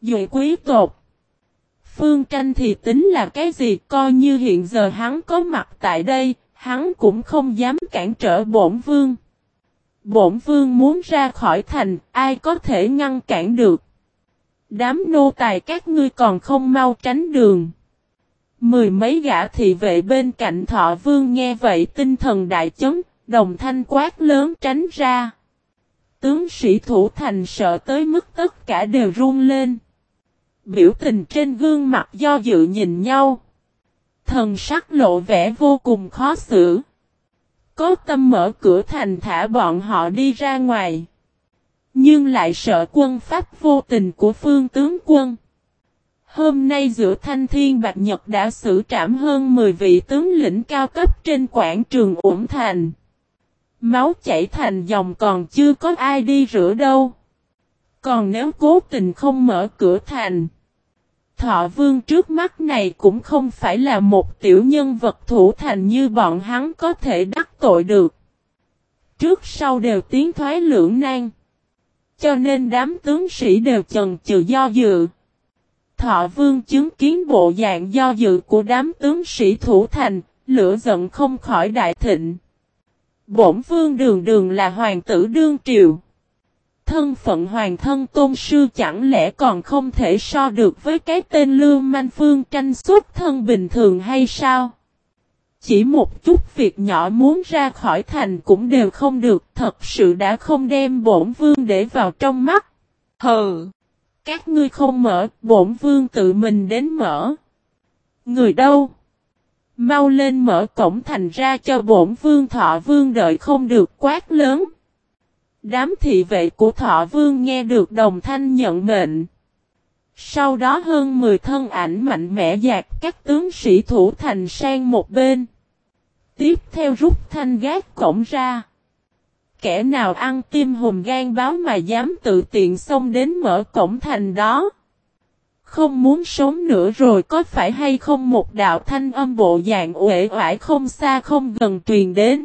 Duệ quý tộc. Phương Tranh thì tính là cái gì, coi như hiện giờ hắn có mặt tại đây, hắn cũng không dám cản trở bổn vương. Bổn vương muốn ra khỏi thành, ai có thể ngăn cản được. Đám nô tài các ngươi còn không mau tránh đường. Mười mấy gã thị vệ bên cạnh Thọ Vương nghe vậy tinh thần đại chấn, đồng thanh quát lớn tránh ra. Tướng sĩ thủ thành sợ tới mức tất cả đều run lên. Biểu tình trên gương mặt do dự nhìn nhau. Thần sắc lộ vẻ vô cùng khó xử. Có tâm mở cửa thành thả bọn họ đi ra ngoài. Nhưng lại sợ quân pháp vô tình của Phương tướng quân. Hôm nay giữa Thanh Thiên Bạch Nhật đã xử trảm hơn 10 vị tướng lĩnh cao cấp trên quảng trường Uổng Thành. Máu chảy thành dòng còn chưa có ai đi rửa đâu. Còn nếu cố tình không mở cửa thành, Thọ Vương trước mắt này cũng không phải là một tiểu nhân vật thủ thành như bọn hắn có thể đắc tội được. Trước sau đều tiến thoái lưỡng nan. Cho nên đám tướng sĩ đều chần chừ do dự. Thọ Vương chứng kiến bộ dạng do dự của đám tướng sĩ thủ thành, lửa giận không khỏi đại thịnh. Bổn vương đường đường là hoàng tử đương triều. Thân phận hoàng thân tôn sư chẳng lẽ còn không thể so được với cái tên lưu manh Phương Tranh xuất thân bình thường hay sao? Chỉ một chút việc nhỏ muốn ra khỏi thành cũng đều không được, thật sự đã không đem bổn vương để vào trong mắt. Hừ! Các ngươi không mở, bổn vương tự mình đến mở. Người đâu? Mau lên mở cổng thành ra cho bổn vương. Thọ Vương đợi không được quát lớn. Đám thị vệ của Thọ Vương nghe được đồng thanh nhận mệnh. Sau đó hơn 10 thân ảnh mạnh mẽ dạt các tướng sĩ thủ thành sang một bên. Tiếp theo rút thanh gác cổng ra. Kẻ nào ăn tim hùm gan báo mà dám tự tiện xông đến mở cổng thành đó. Không muốn sống nữa rồi có phải hay không? Một đạo thanh âm bộ dạng uể oải không xa không gần truyền đến.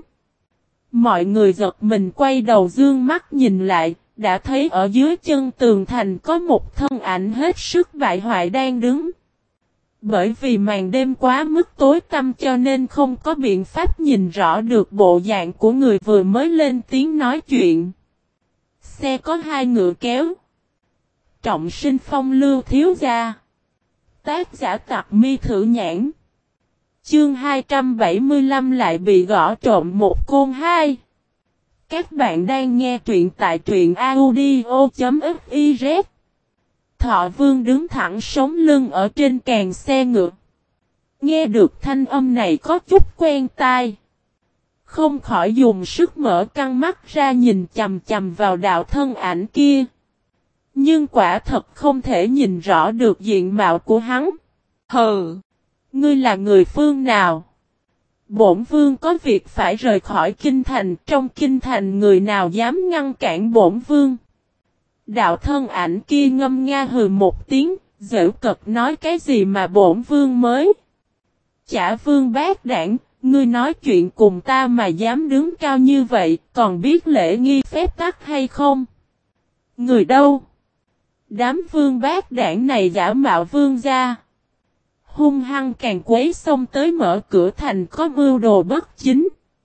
Mọi người giật mình quay đầu dương mắt nhìn lại, đã thấy ở dưới chân tường thành có một thân ảnh hết sức bại hoại đang đứng. Bởi vì màn đêm quá mức tối tăm cho nên không có biện pháp nhìn rõ được bộ dạng của người vừa mới lên tiếng nói chuyện. Xe có 2 ngựa kéo. Trọng sinh phong lưu thiếu gia. Tác giả Tặc Mi Thử Nhãn. Chương 275 lại bị gõ trộm một côn 2. Các bạn đang nghe truyện tại truyện audio.fiz. Thọ Vương đứng thẳng sống lưng ở trên càn xe ngựa. Nghe được thanh âm này có chút quen tai. Không khỏi dùng sức mở căng mắt ra nhìn chằm chằm vào đạo thân ảnh kia. Nhưng quả thật không thể nhìn rõ được diện mạo của hắn. Hừ! Ngươi là người phương nào? Bổn vương có việc phải rời khỏi kinh thành. Trong kinh thành người nào dám ngăn cản bổn vương? Đạo thân ảnh kia ngâm nga hừ một tiếng, giễu cợt nói cái gì mà bổn vương mới? Chả vương bác đảng, ngươi nói chuyện cùng ta mà dám đứng cao như vậy, còn biết lễ nghi phép tắc hay không? Người đâu? Đám vương bác đảng này giả mạo vương gia. Hung hăng càng quấy xông tới mở cửa thành có mưu đồ bất chính.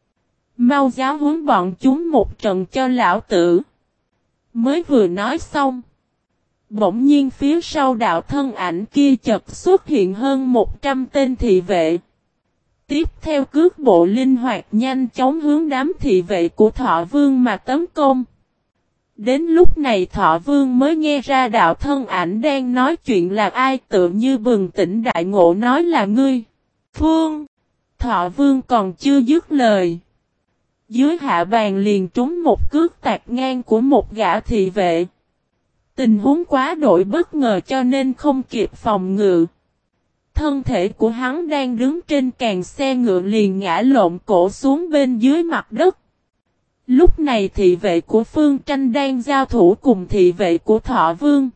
Mau giáo huấn bọn chúng một trận cho lão tử. Mới vừa nói xong. Bỗng nhiên phía sau đạo thân ảnh kia chợt xuất hiện hơn 100 tên thị vệ. Tiếp theo cước bộ linh hoạt nhanh chóng hướng đám thị vệ của Thọ Vương mà tấn công. Đến lúc này Thọ Vương mới nghe ra đạo thân ảnh đang nói chuyện là ai, tự như bừng tỉnh đại ngộ nói là ngươi. Phương! Thọ Vương còn chưa dứt lời. Dưới hạ bàn liền trúng một cước tạt ngang của một gã thị vệ. Tình huống quá đổi bất ngờ cho nên không kịp phòng ngự. Thân thể của hắn đang đứng trên càn xe ngựa liền ngã lộn cổ xuống bên dưới mặt đất. Lúc này thị vệ của Phương Tranh đang giao thủ cùng thị vệ của Thọ Vương.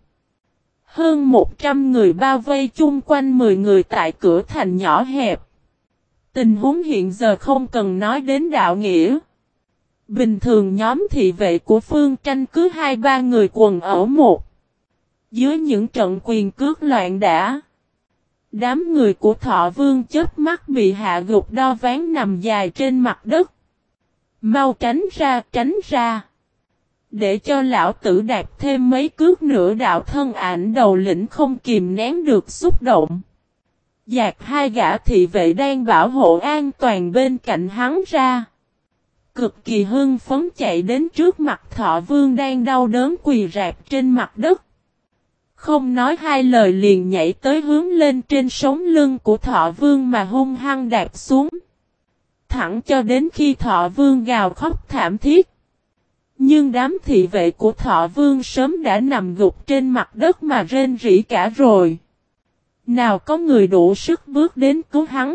Hơn 100 người bao vây chung quanh 10 người tại cửa thành nhỏ hẹp. Tình huống hiện giờ không cần nói đến đạo nghĩa. Bình thường nhóm thị vệ của Phương Tranh cứ 2-3 người quần ở một. Dưới những trận quyền cước loạn đả, đám người của Thọ Vương chớp mắt bị hạ gục đo ván nằm dài trên mặt đất. Mau tránh ra, tránh ra. Để cho lão tử đạp thêm mấy cước nữa, đạo thân ảnh đầu lĩnh không kìm nén được xúc động. Dạt hai gã thị vệ đang bảo hộ an toàn bên cạnh hắn ra. Cực kỳ hưng phấn chạy đến trước mặt Thọ Vương đang đau đớn quỳ rạp trên mặt đất. Không nói hai lời liền nhảy tới hướng lên trên sống lưng của Thọ Vương mà hung hăng đạp xuống. Thẳng cho đến khi Thọ Vương gào khóc thảm thiết. Nhưng đám thị vệ của Thọ Vương sớm đã nằm gục trên mặt đất mà rên rỉ cả rồi. Nào có người đủ sức bước đến cứu hắn.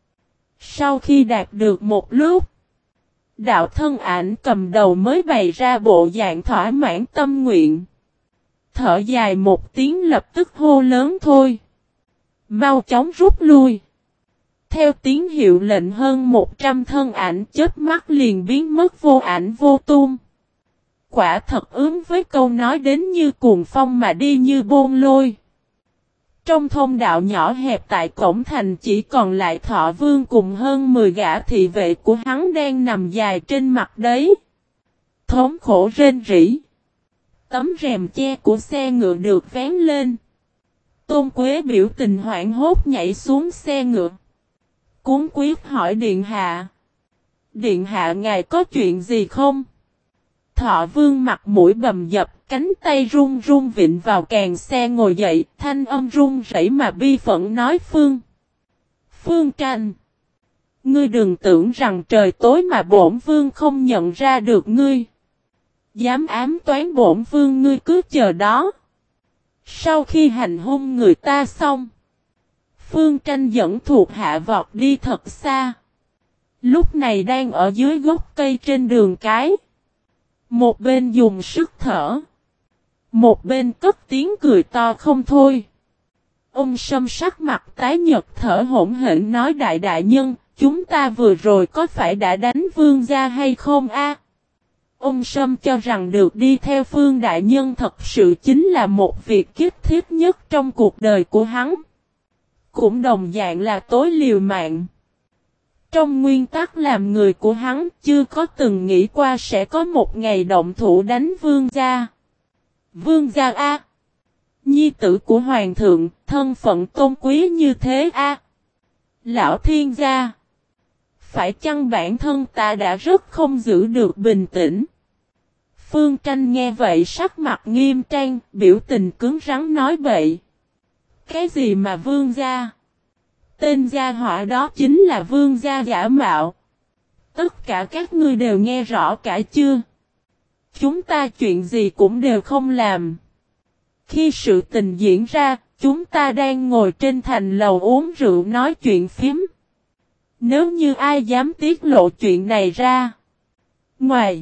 Sau khi đạt được một lúc, đạo thân ảnh cầm đầu mới bày ra bộ dạng thỏa mãn tâm nguyện. Thở dài một tiếng lập tức hô lớn thôi. Mau chóng rút lui. Theo tiếng hiệu lệnh hơn 100 thân ảnh chớp mắt liền biến mất vô ảnh vô tung. Quả thật ứng với câu nói đến như cuồng phong mà đi như bôn lôi. Trong thông đạo nhỏ hẹp tại cổng thành chỉ còn lại Thọ Vương cùng hơn 10 gã thị vệ của hắn đang nằm dài trên mặt đấy. Thống khổ rên rỉ. Tấm rèm che của xe ngựa được vén lên. Tôn Quế biểu tình hoảng hốt nhảy xuống xe ngựa. Cuốn quyết hỏi Điện Hạ. Điện Hạ ngài có chuyện gì không? Thọ Vương mặt mũi bầm dập, cánh tay run run vịn vào càng xe ngồi dậy, thanh âm run rẩy mà bi phẫn nói Phương Tranh. Ngươi đừng tưởng rằng trời tối mà bổn vương không nhận ra được ngươi. Dám ám toán bổn vương, ngươi cứ chờ đó. Sau khi hành hung người ta xong, Phương Tranh dẫn thuộc hạ vọt đi thật xa. Lúc này đang ở dưới gốc cây trên đường cái. Một bên dùng sức thở, một bên cất tiếng cười to không thôi. Ông Sâm sắc mặt tái nhợt thở hổn hển nói đại nhân, chúng ta vừa rồi có phải đã đánh vương gia hay không a? Ông Sâm cho rằng được đi theo Phương đại nhân thật sự chính là một việc kiếp thiết nhất trong cuộc đời của hắn. Cũng đồng dạng là tối liều mạng. Trong nguyên tắc làm người của hắn chưa có từng nghĩ qua sẽ có một ngày động thủ đánh vương gia. Vương gia a, nhi tử của hoàng thượng, thân phận tôn quý như thế a. Lão thiên gia, phải chăng bản thân ta đã rất không giữ được bình tĩnh? Phương Tranh nghe vậy sắc mặt nghiêm trang, biểu tình cứng rắn nói bậy. Cái gì mà vương gia? Tên gia họa đó chính là vương gia giả mạo. Tất cả các ngươi đều nghe rõ cả chưa? Chúng ta chuyện gì cũng đều không làm. Khi sự tình diễn ra, chúng ta đang ngồi trên thành lầu uống rượu nói chuyện phím. Nếu như ai dám tiết lộ chuyện này ra. Ngoài.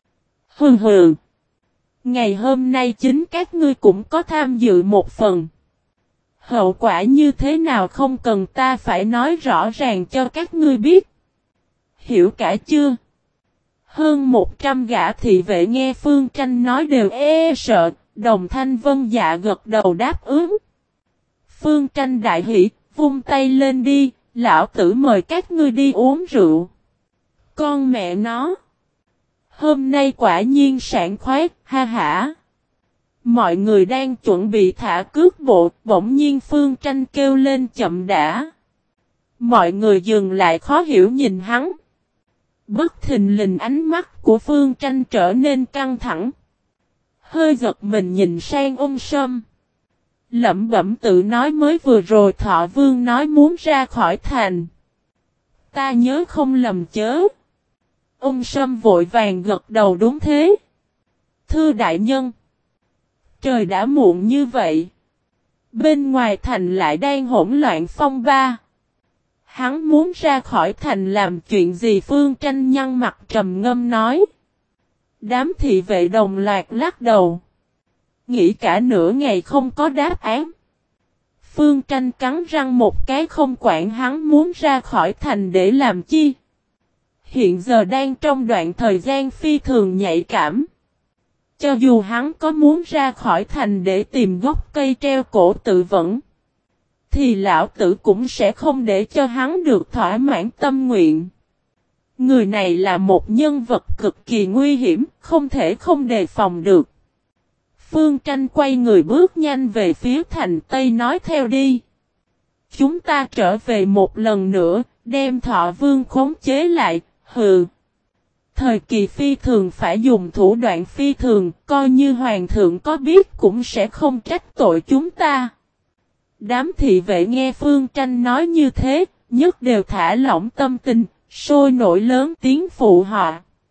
Hừ. Ngày hôm nay chính các ngươi cũng có tham dự một phần. Hậu quả như thế nào không cần ta phải nói rõ ràng cho các ngươi biết. Hiểu cả chưa? Hơn 100 gã thị vệ nghe Phương Tranh nói đều sợ, đồng thanh vân dạ gật đầu đáp ứng. Phương Tranh đại hỉ, vung tay lên đi, lão tử mời các ngươi đi uống rượu. Con mẹ nó. Hôm nay quả nhiên sảng khoái, ha hả. Mọi người đang chuẩn bị thả cước bộ, bỗng nhiên Phương Tranh kêu lên chậm đã. Mọi người dừng lại khó hiểu nhìn hắn. Bất thình lình ánh mắt của Phương Tranh trở nên căng thẳng. Hơi giật mình nhìn sang ông Sâm. Lẩm bẩm tự nói mới vừa rồi Thọ Vương nói muốn ra khỏi thành. Ta nhớ không lầm chớ. Ông Sâm vội vàng gật đầu đúng thế. Thưa đại nhân. Trời đã muộn như vậy. Bên ngoài thành lại đang hỗn loạn phong ba. Hắn muốn ra khỏi thành làm chuyện gì? Phương Tranh nhăn mặt trầm ngâm nói. Đám thị vệ đồng loạt lắc đầu. Nghĩ cả nửa ngày không có đáp án. Phương Tranh cắn răng một cái không quản hắn muốn ra khỏi thành để làm chi. Hiện giờ đang trong đoạn thời gian phi thường nhạy cảm. Cho dù hắn có muốn ra khỏi thành để tìm gốc cây treo cổ tự vẫn, thì lão tử cũng sẽ không để cho hắn được thỏa mãn tâm nguyện. Người này là một nhân vật cực kỳ nguy hiểm, không thể không đề phòng được. Phương Tranh quay người bước nhanh về phía thành Tây nói theo đi. Chúng ta trở về một lần nữa, đem Thọ Vương khống chế lại, hừ. Thời kỳ phi thường phải dùng thủ đoạn phi thường, coi như hoàng thượng có biết cũng sẽ không trách tội chúng ta. Đám thị vệ nghe Phương Tranh nói như thế, nhất đều thả lỏng tâm tình, sôi nổi lớn tiếng phụ họ.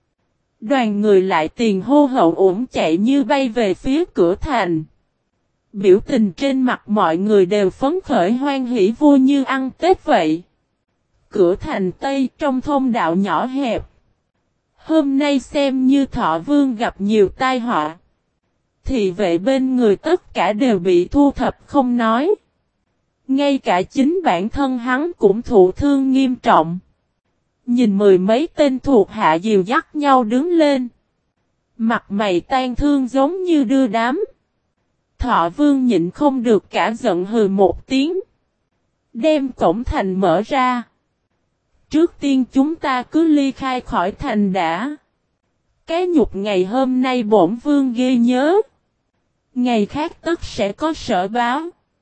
Đoàn người lại tiền hô hậu ủng chạy như bay về phía cửa thành. Biểu tình trên mặt mọi người đều phấn khởi hoan hỉ vui như ăn Tết vậy. Cửa thành Tây trong thôn đạo nhỏ hẹp. Hôm nay xem như Thọ Vương gặp nhiều tai họa. Thị vệ bên người tất cả đều bị thu thập không nói. Ngay cả chính bản thân hắn cũng thụ thương nghiêm trọng. Nhìn mười mấy tên thuộc hạ dìu dắt nhau đứng lên. Mặt mày tan thương giống như đưa đám. Thọ Vương nhịn không được cả giận hừ một tiếng. Đem cổng thành mở ra. Trước tiên chúng ta cứ ly khai khỏi thành đã. Cái nhục ngày hôm nay bổn vương ghê nhớ. Ngày khác tất sẽ có sở báo.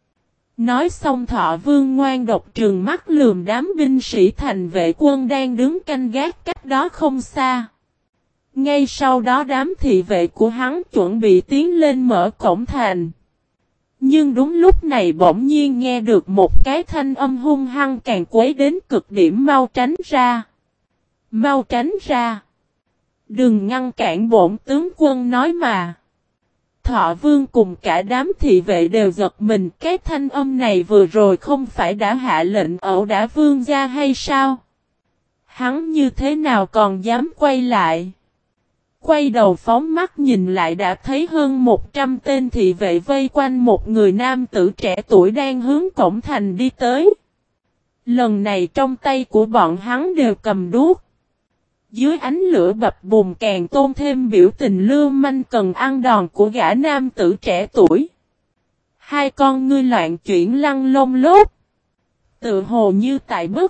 Nói xong Thọ Vương ngoan độc trừng mắt lườm đám binh sĩ thành vệ quân đang đứng canh gác cách đó không xa. Ngay sau đó đám thị vệ của hắn chuẩn bị tiến lên mở cổng thành. Nhưng đúng lúc này bỗng nhiên nghe được một cái thanh âm hung hăng càng quấy đến cực điểm, mau tránh ra. Mau tránh ra. Đừng ngăn cản bổn tướng quân nói mà. Thọ Vương cùng cả đám thị vệ đều giật mình, cái thanh âm này vừa rồi không phải đã hạ lệnh ẩu đả vương gia hay sao? Hắn như thế nào còn dám quay lại? Quay đầu phóng mắt nhìn lại đã thấy hơn 100 tên thị vệ vây quanh một người nam tử trẻ tuổi đang hướng cổng thành đi tới. Lần này trong tay của bọn hắn đều cầm đuốc. Dưới ánh lửa bập bùng càng tôn thêm biểu tình lưu manh cần ăn đòn của gã nam tử trẻ tuổi. Hai con ngươi loạn chuyển lăn lông lốt. Tự hồ như tại bức.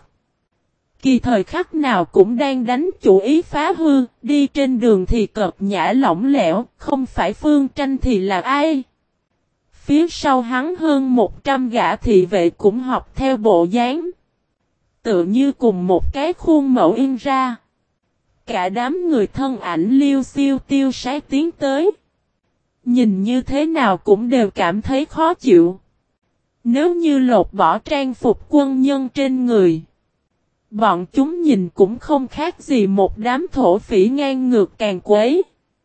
Kỳ thời khắc nào cũng đang đánh chủ ý phá hư, đi trên đường thì cợt nhã lỏng lẻo, không phải Phương Tranh thì là ai? Phía sau hắn hơn 100 gã thị vệ cũng học theo bộ dáng. Tự như cùng một cái khuôn mẫu in ra. Cả đám người thân ảnh liêu xiêu tiêu sái tiến tới. Nhìn như thế nào cũng đều cảm thấy khó chịu. Nếu như lột bỏ trang phục quân nhân trên người, bọn chúng nhìn cũng không khác gì một đám thổ phỉ ngang ngược càn quấy.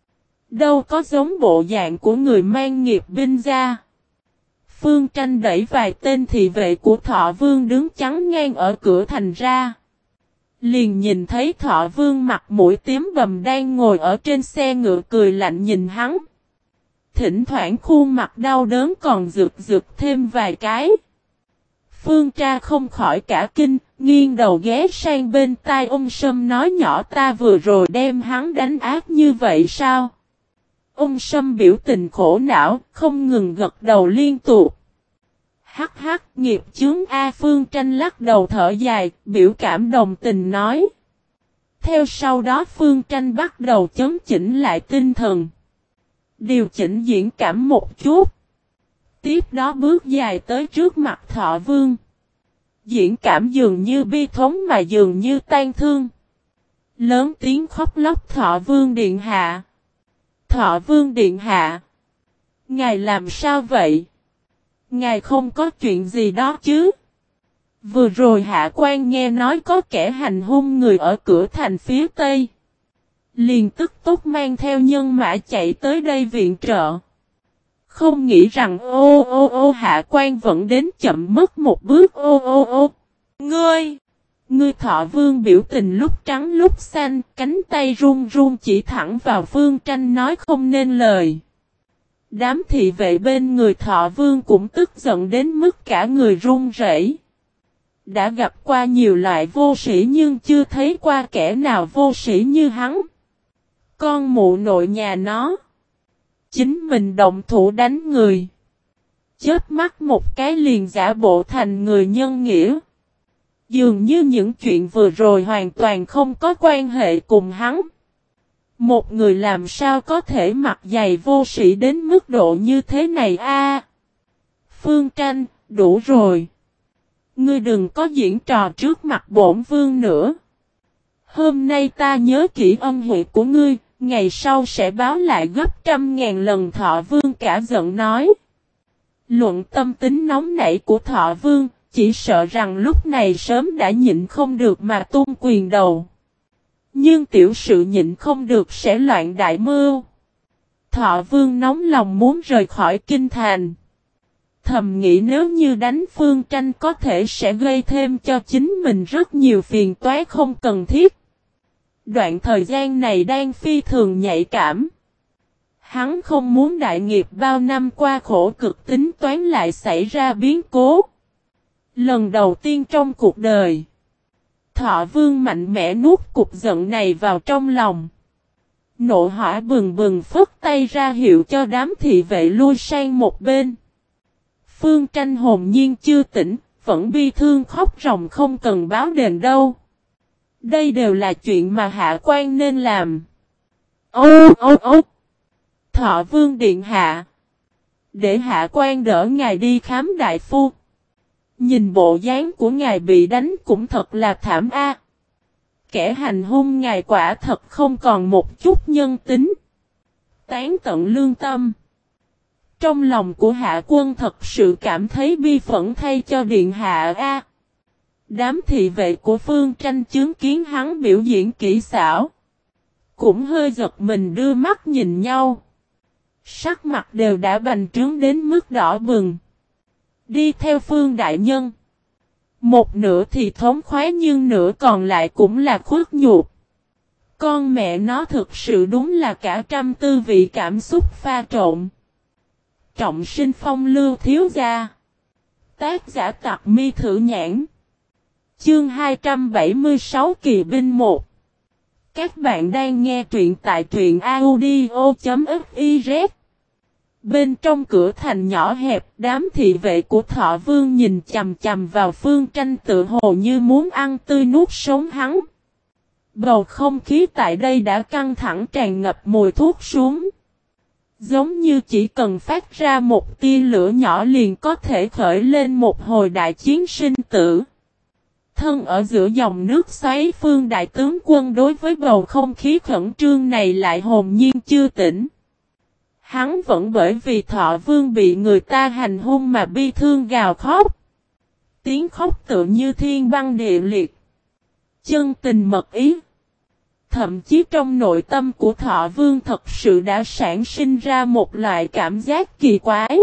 Đâu có giống bộ dạng của người mang nghiệp binh ra. Phương Tranh đẩy vài tên thị vệ của Thọ Vương đứng chắn ngang ở cửa thành ra. Liền nhìn thấy Thọ Vương mặt mũi tím bầm đang ngồi ở trên xe ngựa cười lạnh nhìn hắn. Thỉnh thoảng khuôn mặt đau đớn còn rực rực thêm vài cái. Phương Tra không khỏi cả kinh, nghiêng đầu ghé sang bên tai ông Sâm nói nhỏ, ta vừa rồi đem hắn đánh ác như vậy sao? Ông Sâm biểu tình khổ não, không ngừng gật đầu liên tục. Hắc hắc, nghiệp chướng A. Phương Tranh lắc đầu thở dài, biểu cảm đồng tình nói. Theo sau đó Phương Tranh bắt đầu chấn chỉnh lại tinh thần. Điều chỉnh diễn cảm một chút. Tiếp đó bước dài tới trước mặt Thọ Vương. Diễn cảm dường như bi thống mà dường như tan thương. Lớn tiếng khóc lóc, Thọ Vương điện hạ. Thọ Vương điện hạ. Ngài làm sao vậy? Ngài không có chuyện gì đó chứ? Vừa rồi hạ quan nghe nói có kẻ hành hung người ở cửa thành phía Tây. Liền tức tốc mang theo nhân mã chạy tới đây viện trợ. Không nghĩ rằng hạ quan vẫn đến chậm mất một bước Ngươi Thọ Vương biểu tình lúc trắng lúc xanh, cánh tay run run chỉ thẳng vào Phương Tranh nói không nên lời. Đám thị vệ bên người Thọ Vương cũng tức giận đến mức cả người run rẩy. Đã gặp qua nhiều loại vô sĩ nhưng chưa thấy qua kẻ nào vô sĩ như hắn. Con mụ nội nhà nó. Chính mình động thủ đánh người. Chớp mắt một cái liền giả bộ thành người nhân nghĩa. Dường như những chuyện vừa rồi hoàn toàn không có quan hệ cùng hắn. Một người làm sao có thể mặc dày vô sĩ đến mức độ như thế này a? Phương Tranh, đủ rồi. Ngươi đừng có diễn trò trước mặt bổn vương nữa. Hôm nay ta nhớ kỹ ân huệ của ngươi, ngày sau sẽ báo lại gấp 100.000 lần. Thọ Vương cả giận nói. Luận tâm tính nóng nảy của Thọ Vương, chỉ sợ rằng lúc này sớm đã nhịn không được mà tung quyền đầu. Nhưng tiểu sự nhịn không được sẽ loạn đại mưu. Thọ Vương nóng lòng muốn rời khỏi kinh thành. Thầm nghĩ nếu như đánh Phương Tranh có thể sẽ gây thêm cho chính mình rất nhiều phiền toái không cần thiết. Đoạn thời gian này đang phi thường nhạy cảm. Hắn không muốn đại nghiệp bao năm qua khổ cực tính toán lại xảy ra biến cố. Lần đầu tiên trong cuộc đời, Thọ Vương mạnh mẽ nuốt cục giận này vào trong lòng. Nộ hỏa bừng bừng phất tay ra hiệu cho đám thị vệ lui sang một bên. Phương Tranh hồn nhiên chưa tỉnh, vẫn bi thương khóc ròng không cần báo đền đâu. Đây đều là chuyện mà hạ quan nên làm. Ô! Thọ Vương điện hạ. Để hạ quan đỡ ngài đi khám đại phu. Nhìn bộ dáng của ngài bị đánh cũng thật là thảm a. Kẻ hành hung ngài quả thật không còn một chút nhân tính. Tán tận lương tâm. Trong lòng của hạ quân thật sự cảm thấy bi phẫn thay cho điện hạ a. Đám thị vệ của Phương Tranh chứng kiến hắn biểu diễn kỹ xảo. Cũng hơi giật mình đưa mắt nhìn nhau. Sắc mặt đều đã bành trướng đến mức đỏ bừng. Đi theo Phương đại nhân. Một nửa thì thống khoái nhưng nửa còn lại cũng là khuất nhục. Con mẹ nó thực sự đúng là cả trăm tư vị cảm xúc pha trộn. Trọng sinh phong lưu thiếu gia. Tác giả Tặc Mi Thử Nhãn. Chương 276 Kỳ binh 1. Các bạn đang nghe truyện tại truyện audio.fiz. Bên trong cửa thành nhỏ hẹp, đám thị vệ của Thọ Vương nhìn chằm chằm vào Phương Tranh tự hồ như muốn ăn tươi nuốt sống hắn. Bầu không khí tại đây đã căng thẳng tràn ngập mùi thuốc súng. Giống như chỉ cần phát ra một tia lửa nhỏ liền có thể khởi lên một hồi đại chiến sinh tử. Thân ở giữa dòng nước xoáy, Phương đại tướng quân đối với bầu không khí khẩn trương này lại hồn nhiên chưa tỉnh. Hắn vẫn bởi vì Thọ Vương bị người ta hành hung mà bi thương gào khóc. Tiếng khóc tựa như thiên băng địa liệt. Chân tình mật ý. Thậm chí trong nội tâm của Thọ Vương thật sự đã sản sinh ra một loại cảm giác kỳ quái.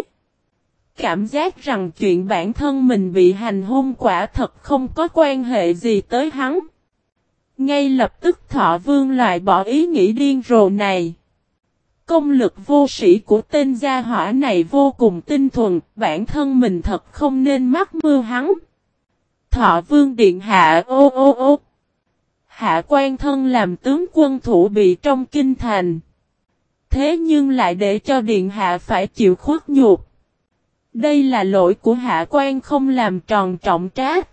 Cảm giác rằng chuyện bản thân mình bị hành hung quả thật không có quan hệ gì tới hắn. Ngay lập tức Thọ Vương loại bỏ ý nghĩ điên rồ này. Công lực vô sĩ của tên gia hỏa này vô cùng tinh thuần, bản thân mình thật không nên mắc mưu hắn. Thọ Vương điện hạ ô. Hạ quan thân làm tướng quân thủ bị trong kinh thành. Thế nhưng lại để cho điện hạ phải chịu khuất nhục. Đây là lỗi của hạ quan không làm tròn trọng trách.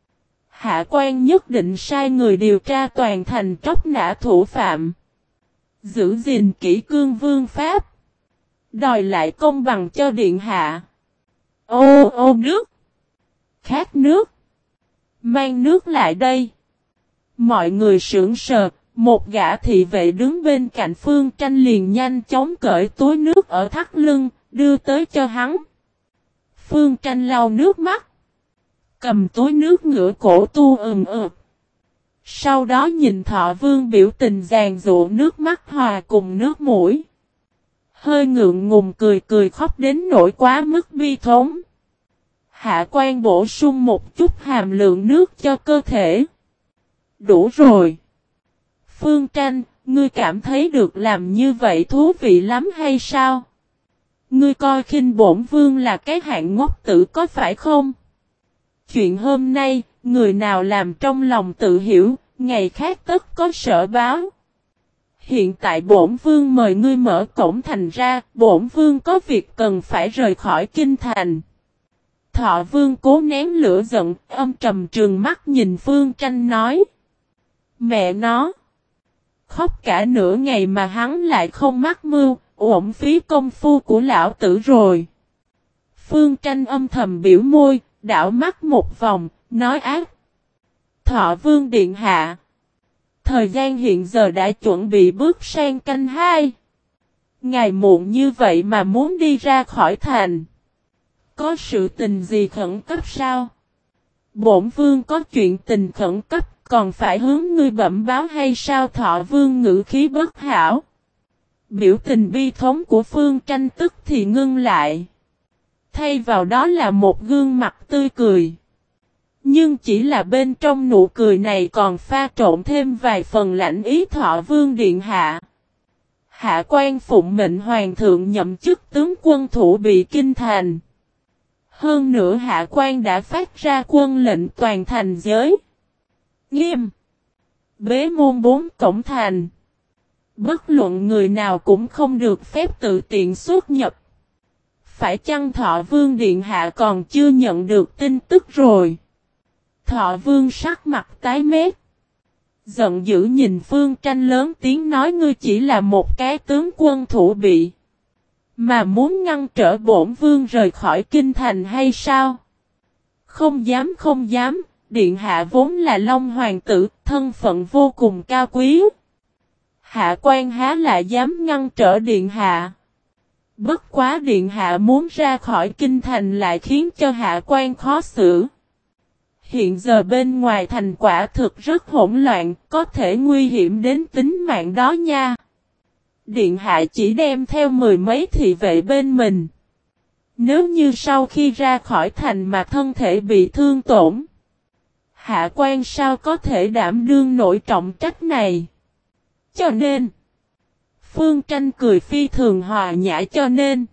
Hạ quan nhất định sai người điều tra toàn thành tróc nã thủ phạm. Giữ gìn kỷ cương vương pháp. Đòi lại công bằng cho điện hạ. Ô nước. Khát nước. Mang nước lại đây. Mọi người sững sờ. Một gã thị vệ đứng bên cạnh Phương Tranh liền nhanh chóng cởi túi nước ở thắt lưng, đưa tới cho hắn. Phương Tranh lau nước mắt. Cầm túi nước ngửa cổ tu Sau đó nhìn Thọ Vương biểu tình giàn rụa nước mắt hòa cùng nước mũi. Hơi ngượng ngùng cười khóc đến nỗi quá mức bi thống. Hạ quan bổ sung một chút hàm lượng nước cho cơ thể. Đủ rồi. Phương Tranh, ngươi cảm thấy được làm như vậy thú vị lắm hay sao? Ngươi coi khinh bổn vương là cái hạng ngốc tử có phải không? Chuyện hôm nay, người nào làm trong lòng tự hiểu, ngày khác tất có sở báo. Hiện tại bổn vương mời ngươi mở cổng thành ra, bổn vương có việc cần phải rời khỏi kinh thành. Thọ vương cố nén lửa giận, âm trầm trừng mắt nhìn Phương Tranh nói. Mẹ nó! Khóc cả nửa ngày mà hắn lại không mắc mưu, uổng phí công phu của lão tử rồi. Phương Tranh âm thầm biểu môi, đảo mắt một vòng, nói ác. Thọ vương điện hạ. Thời gian hiện giờ đã chuẩn bị bước sang canh 2. Ngày muộn như vậy mà muốn đi ra khỏi thành. Có sự tình gì khẩn cấp sao? Bổn vương có chuyện tình khẩn cấp, còn phải hướng ngươi bẩm báo hay sao? Thọ vương ngữ khí bất hảo. Biểu tình bi thống của Phương Tranh tức thì ngưng lại. Thay vào đó là một gương mặt tươi cười. Nhưng chỉ là bên trong nụ cười này còn pha trộn thêm vài phần lãnh ý. Thọ vương điện hạ. Hạ quan phụng mệnh hoàng thượng nhậm chức tướng quân thủ bị kinh thành. Hơn nữa hạ quan đã phát ra quân lệnh toàn thành giới. Nghiêm. Bế môn 4 cổng thành. Bất luận người nào cũng không được phép tự tiện xuất nhập. Phải chăng Thọ vương điện hạ còn chưa nhận được tin tức rồi? Thọ vương sắc mặt tái mét. Giận dữ nhìn Phương Tranh lớn tiếng nói, ngươi chỉ là một cái tướng quân thủ bị. Mà muốn ngăn trở bổn vương rời khỏi kinh thành hay sao? Không dám không dám, điện hạ vốn là Long hoàng tử, thân phận vô cùng cao quý. Hạ quan há lại dám ngăn trở điện hạ. Bất quá điện hạ muốn ra khỏi kinh thành lại khiến cho hạ quan khó xử. Hiện giờ bên ngoài thành quả thực rất hỗn loạn, có thể nguy hiểm đến tính mạng đó nha. Điện hạ chỉ đem theo 10 mấy thị vệ bên mình. Nếu như sau khi ra khỏi thành mà thân thể bị thương tổn, hạ quan sao có thể đảm đương nổi trọng trách này? Cho nên, Phương Tranh cười phi thường hòa nhã, cho nên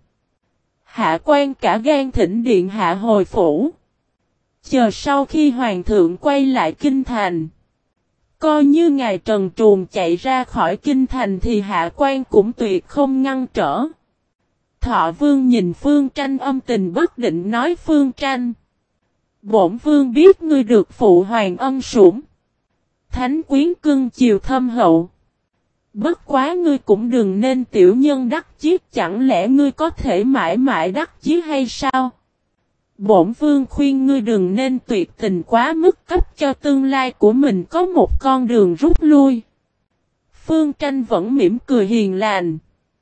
hạ quan cả gan thỉnh điện hạ hồi phủ. Chờ sau khi hoàng thượng quay lại kinh thành, coi như ngài trần truồng chạy ra khỏi kinh thành thì hạ quan cũng tuyệt không ngăn trở. Thọ vương nhìn Phương Tranh âm tình bất định nói, Phương Tranh, bổn vương biết ngươi được phụ hoàng ân sủng, thánh quyến cưng chiều thâm hậu. Bất quá ngươi cũng đừng nên tiểu nhân đắc chí, chẳng lẽ ngươi có thể mãi mãi đắc chí hay sao? Bổn vương khuyên ngươi đừng nên tuyệt tình quá mức, cấp cho tương lai của mình có một con đường rút lui. Phương Tranh vẫn mỉm cười hiền lành.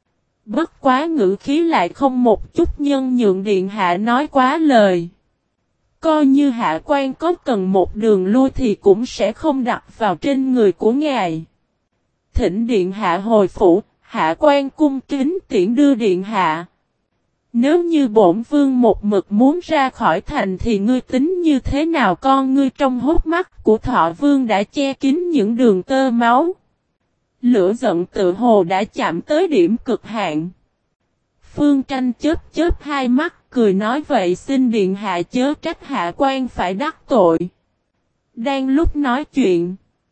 Bất quá ngữ khí lại không một chút nhân nhượng điện hạ nói quá lời. Coi như hạ quan có cần một đường lui thì cũng sẽ không đặt vào trên người của ngài. Thỉnh điện hạ hồi phủ, hạ quan cung kính tiễn đưa điện hạ. Nếu như bổn vương một mực muốn ra khỏi thành thì ngươi tính như thế nào? Con ngươi trong hốc mắt của Thọ vương đã che kín những đường tơ máu. Lửa giận tự hồ đã chạm tới điểm cực hạn. Phương Tranh chớp chớp hai mắt cười nói, vậy xin điện hạ chớ trách hạ quan phải đắc tội. Đang lúc nói chuyện,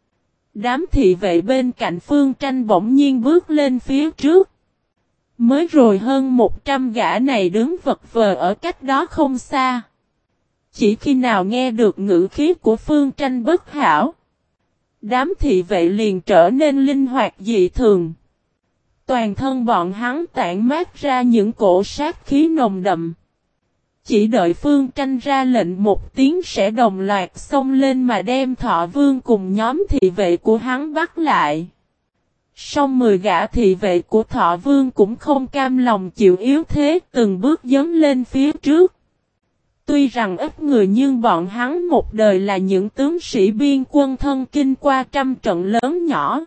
đám thị vệ bên cạnh Phương Tranh bỗng nhiên bước lên phía trước. Mới rồi hơn 100 gã này đứng vật vờ ở cách đó không xa. Chỉ khi nào nghe được ngữ khí của Phương Tranh bất hảo, đám thị vệ liền trở nên linh hoạt dị thường. Toàn thân bọn hắn tản mát ra những cổ sát khí nồng đậm. Chỉ đợi Phương Tranh ra lệnh một tiếng sẽ đồng loạt xông lên mà đem Thọ vương cùng nhóm thị vệ của hắn bắt lại. Song 10 gã thị vệ của Thọ vương cũng không cam lòng chịu yếu thế, từng bước dấn lên phía trước. Tuy rằng ít người nhưng bọn hắn một đời là những tướng sĩ biên quân thân kinh qua trăm trận lớn nhỏ.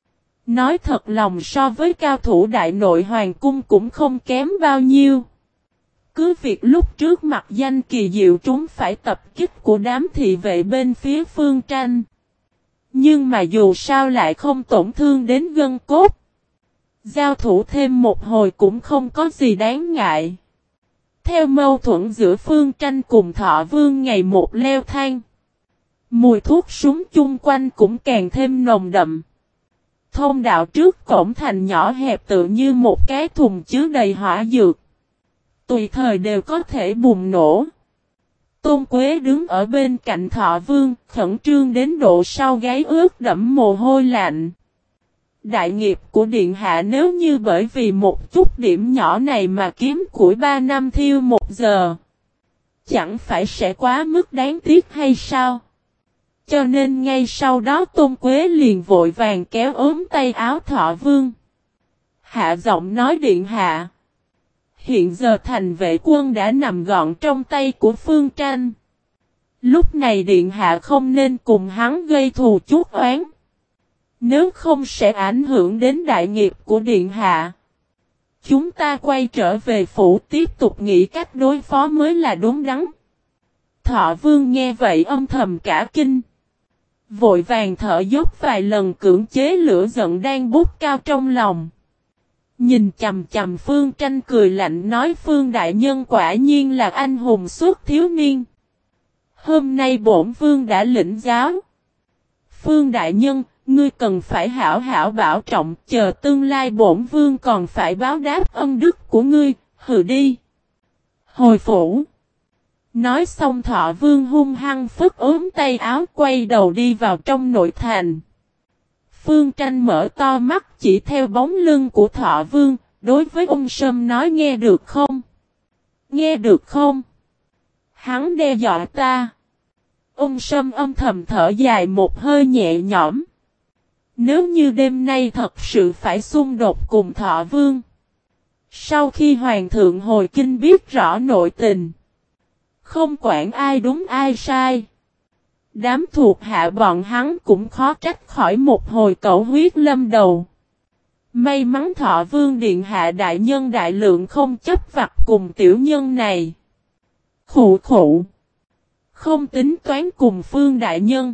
Nói thật lòng so với cao thủ đại nội hoàng cung cũng không kém bao nhiêu. Cứ việc lúc trước mặt danh kỳ diệu trúng phải tập kích của đám thị vệ bên phía Phương Tranh. Nhưng mà dù sao lại không tổn thương đến gân cốt. Giao thủ thêm một hồi cũng không có gì đáng ngại. Theo mâu thuẫn giữa Phương Tranh cùng Thọ vương ngày một leo thang, mùi thuốc súng chung quanh cũng càng thêm nồng đậm. thông đạo trước cổng thành nhỏ hẹp tự như một cái thùng chứa đầy hỏa dược. Tùy thời đều có thể bùng nổ. Tôn Quế đứng ở bên cạnh Thọ Vương, khẩn trương đến độ sau gáy ướt đẫm mồ hôi lạnh. Đại nghiệp của Điện Hạ nếu như bởi vì một chút điểm nhỏ này mà kiếm củi 3 năm thiêu 1 giờ. Chẳng phải sẽ quá mức đáng tiếc hay sao? Cho nên ngay sau đó Tôn Quế liền vội vàng kéo ốm tay áo Thọ Vương. Hạ giọng nói Điện Hạ. Hiện giờ thành vệ quân đã nằm gọn trong tay của Phương Tranh. Lúc này Điện Hạ không nên cùng hắn gây thù chuốc oán. Nếu không sẽ ảnh hưởng đến đại nghiệp của Điện Hạ. Chúng ta quay trở về phủ tiếp tục nghĩ cách đối phó mới là đúng đắn. Thọ Vương nghe vậy âm thầm cả kinh. Vội vàng thở dốc vài lần cưỡng chế lửa giận đang bút cao trong lòng. Nhìn chầm chầm Phương Tranh cười lạnh nói Phương đại nhân quả nhiên là anh hùng suốt thiếu niên. Hôm nay bổn vương đã lĩnh giáo. Phương đại nhân, ngươi cần phải hảo hảo bảo trọng, chờ tương lai bổn vương còn phải báo đáp ân đức của ngươi, hừ đi. Hồi phủ. Nói xong Thọ Vương hung hăng phất ốm tay áo quay đầu đi vào trong nội thành. Phương Tranh mở to mắt chỉ theo bóng lưng của Thọ Vương, đối với ông Sâm nói nghe được không? Nghe được không? Hắn đe dọa ta. Ông Sâm âm thầm thở dài một hơi nhẹ nhõm. Nếu như đêm nay thật sự phải xung đột cùng Thọ Vương. Sau khi Hoàng thượng hồi kinh biết rõ nội tình. Không quản ai đúng ai sai. Đám thuộc hạ bọn hắn cũng khó trách khỏi một hồi cẩu huyết lâm đầu. May mắn Thọ Vương Điện Hạ đại nhân đại lượng không chấp vặt cùng tiểu nhân này. Khụ khụ. Không tính toán cùng Phương đại nhân.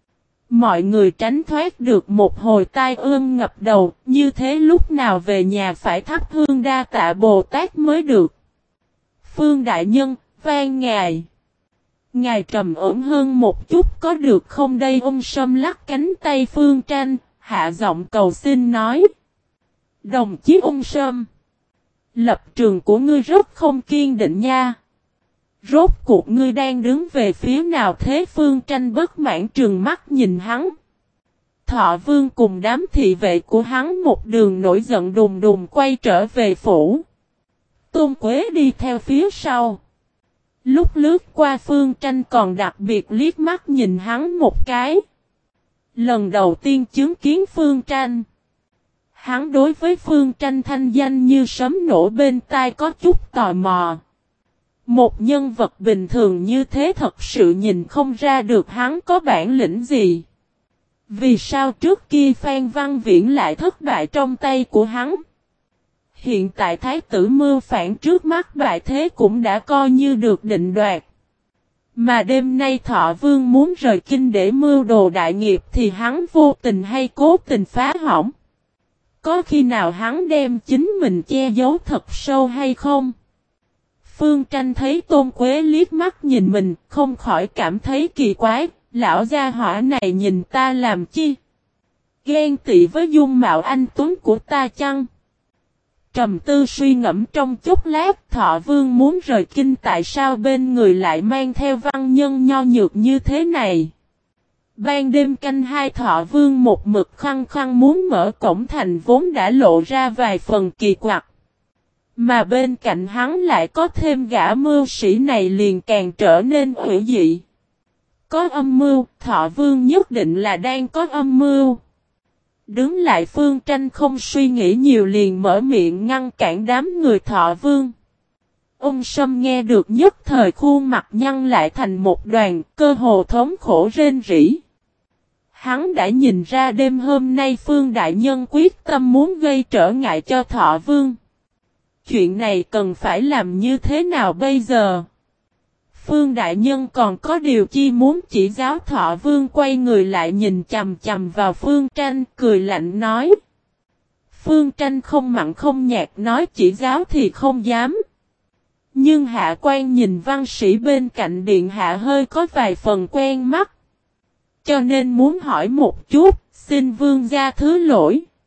Mọi người tránh thoát được một hồi tai ương ngập đầu, như thế lúc nào về nhà phải thắp hương đa tạ Bồ Tát mới được. Phương đại nhân, van ngài. Ngài trầm ổn hơn một chút có được không đây? Ông Sâm lắc cánh tay Phương Tranh, hạ giọng cầu xin nói. Đồng chí ông Sâm. Lập trường của ngươi rất không kiên định nha. Rốt cuộc ngươi đang đứng về phía nào thế? Phương Tranh bất mãn trừng mắt nhìn hắn. Thọ Vương cùng đám thị vệ của hắn một đường nổi giận đùng đùng quay trở về phủ. Tôn Quế đi theo phía sau. Lúc lướt qua Phương Tranh còn đặc biệt liếc mắt nhìn hắn một cái. Lần đầu tiên chứng kiến Phương Tranh. Hắn đối với Phương Tranh thanh danh như sấm nổ bên tai có chút tò mò. Một nhân vật bình thường như thế thật sự nhìn không ra được hắn có bản lĩnh gì. Vì sao trước kia Phan Văn Viễn lại thất bại trong tay của hắn? Hiện tại thái tử mưu phản trước mắt bại thế cũng đã coi như được định đoạt. Mà đêm nay Thọ Vương muốn rời kinh để mưu đồ đại nghiệp thì hắn vô tình hay cố tình phá hỏng. Có khi nào hắn đem chính mình che giấu thật sâu hay không? Phương Tranh thấy Tôn Quế liếc mắt nhìn mình, không khỏi cảm thấy kỳ quái, lão gia hỏa này nhìn ta làm chi? Ghen tị với dung mạo anh tuấn của ta chăng? Trầm tư suy ngẫm trong chốc lát, Thọ Vương muốn rời kinh tại sao bên người lại mang theo văn nhân nho nhược như thế này? Ban đêm canh hai Thọ Vương một mực khăng khăng muốn mở cổng thành vốn đã lộ ra vài phần kỳ quặc. Mà bên cạnh hắn lại có thêm gã mưu sĩ này liền càng trở nên hủy dị. Có âm mưu, Thọ Vương nhất định là đang có âm mưu. Đứng lại Phương Tranh không suy nghĩ nhiều liền mở miệng ngăn cản đám người Thọ Vương. Ông Sâm nghe được nhất thời khuôn mặt nhăn lại thành một đoàn, cơ hồ thống khổ rên rỉ. Hắn đã nhìn ra đêm hôm nay Phương Đại Nhân quyết tâm muốn gây trở ngại cho Thọ Vương. Chuyện này cần phải làm như thế nào bây giờ? Phương Đại Nhân còn có điều chi muốn chỉ giáo? Thọ Vương quay người lại nhìn chầm chầm vào Phương Tranh, cười lạnh nói. Phương Tranh không mặn không nhạt nói chỉ giáo thì không dám. Nhưng hạ quan nhìn văn sĩ bên cạnh điện hạ hơi có vài phần quen mắt. Cho nên muốn hỏi một chút, xin vương gia thứ lỗi.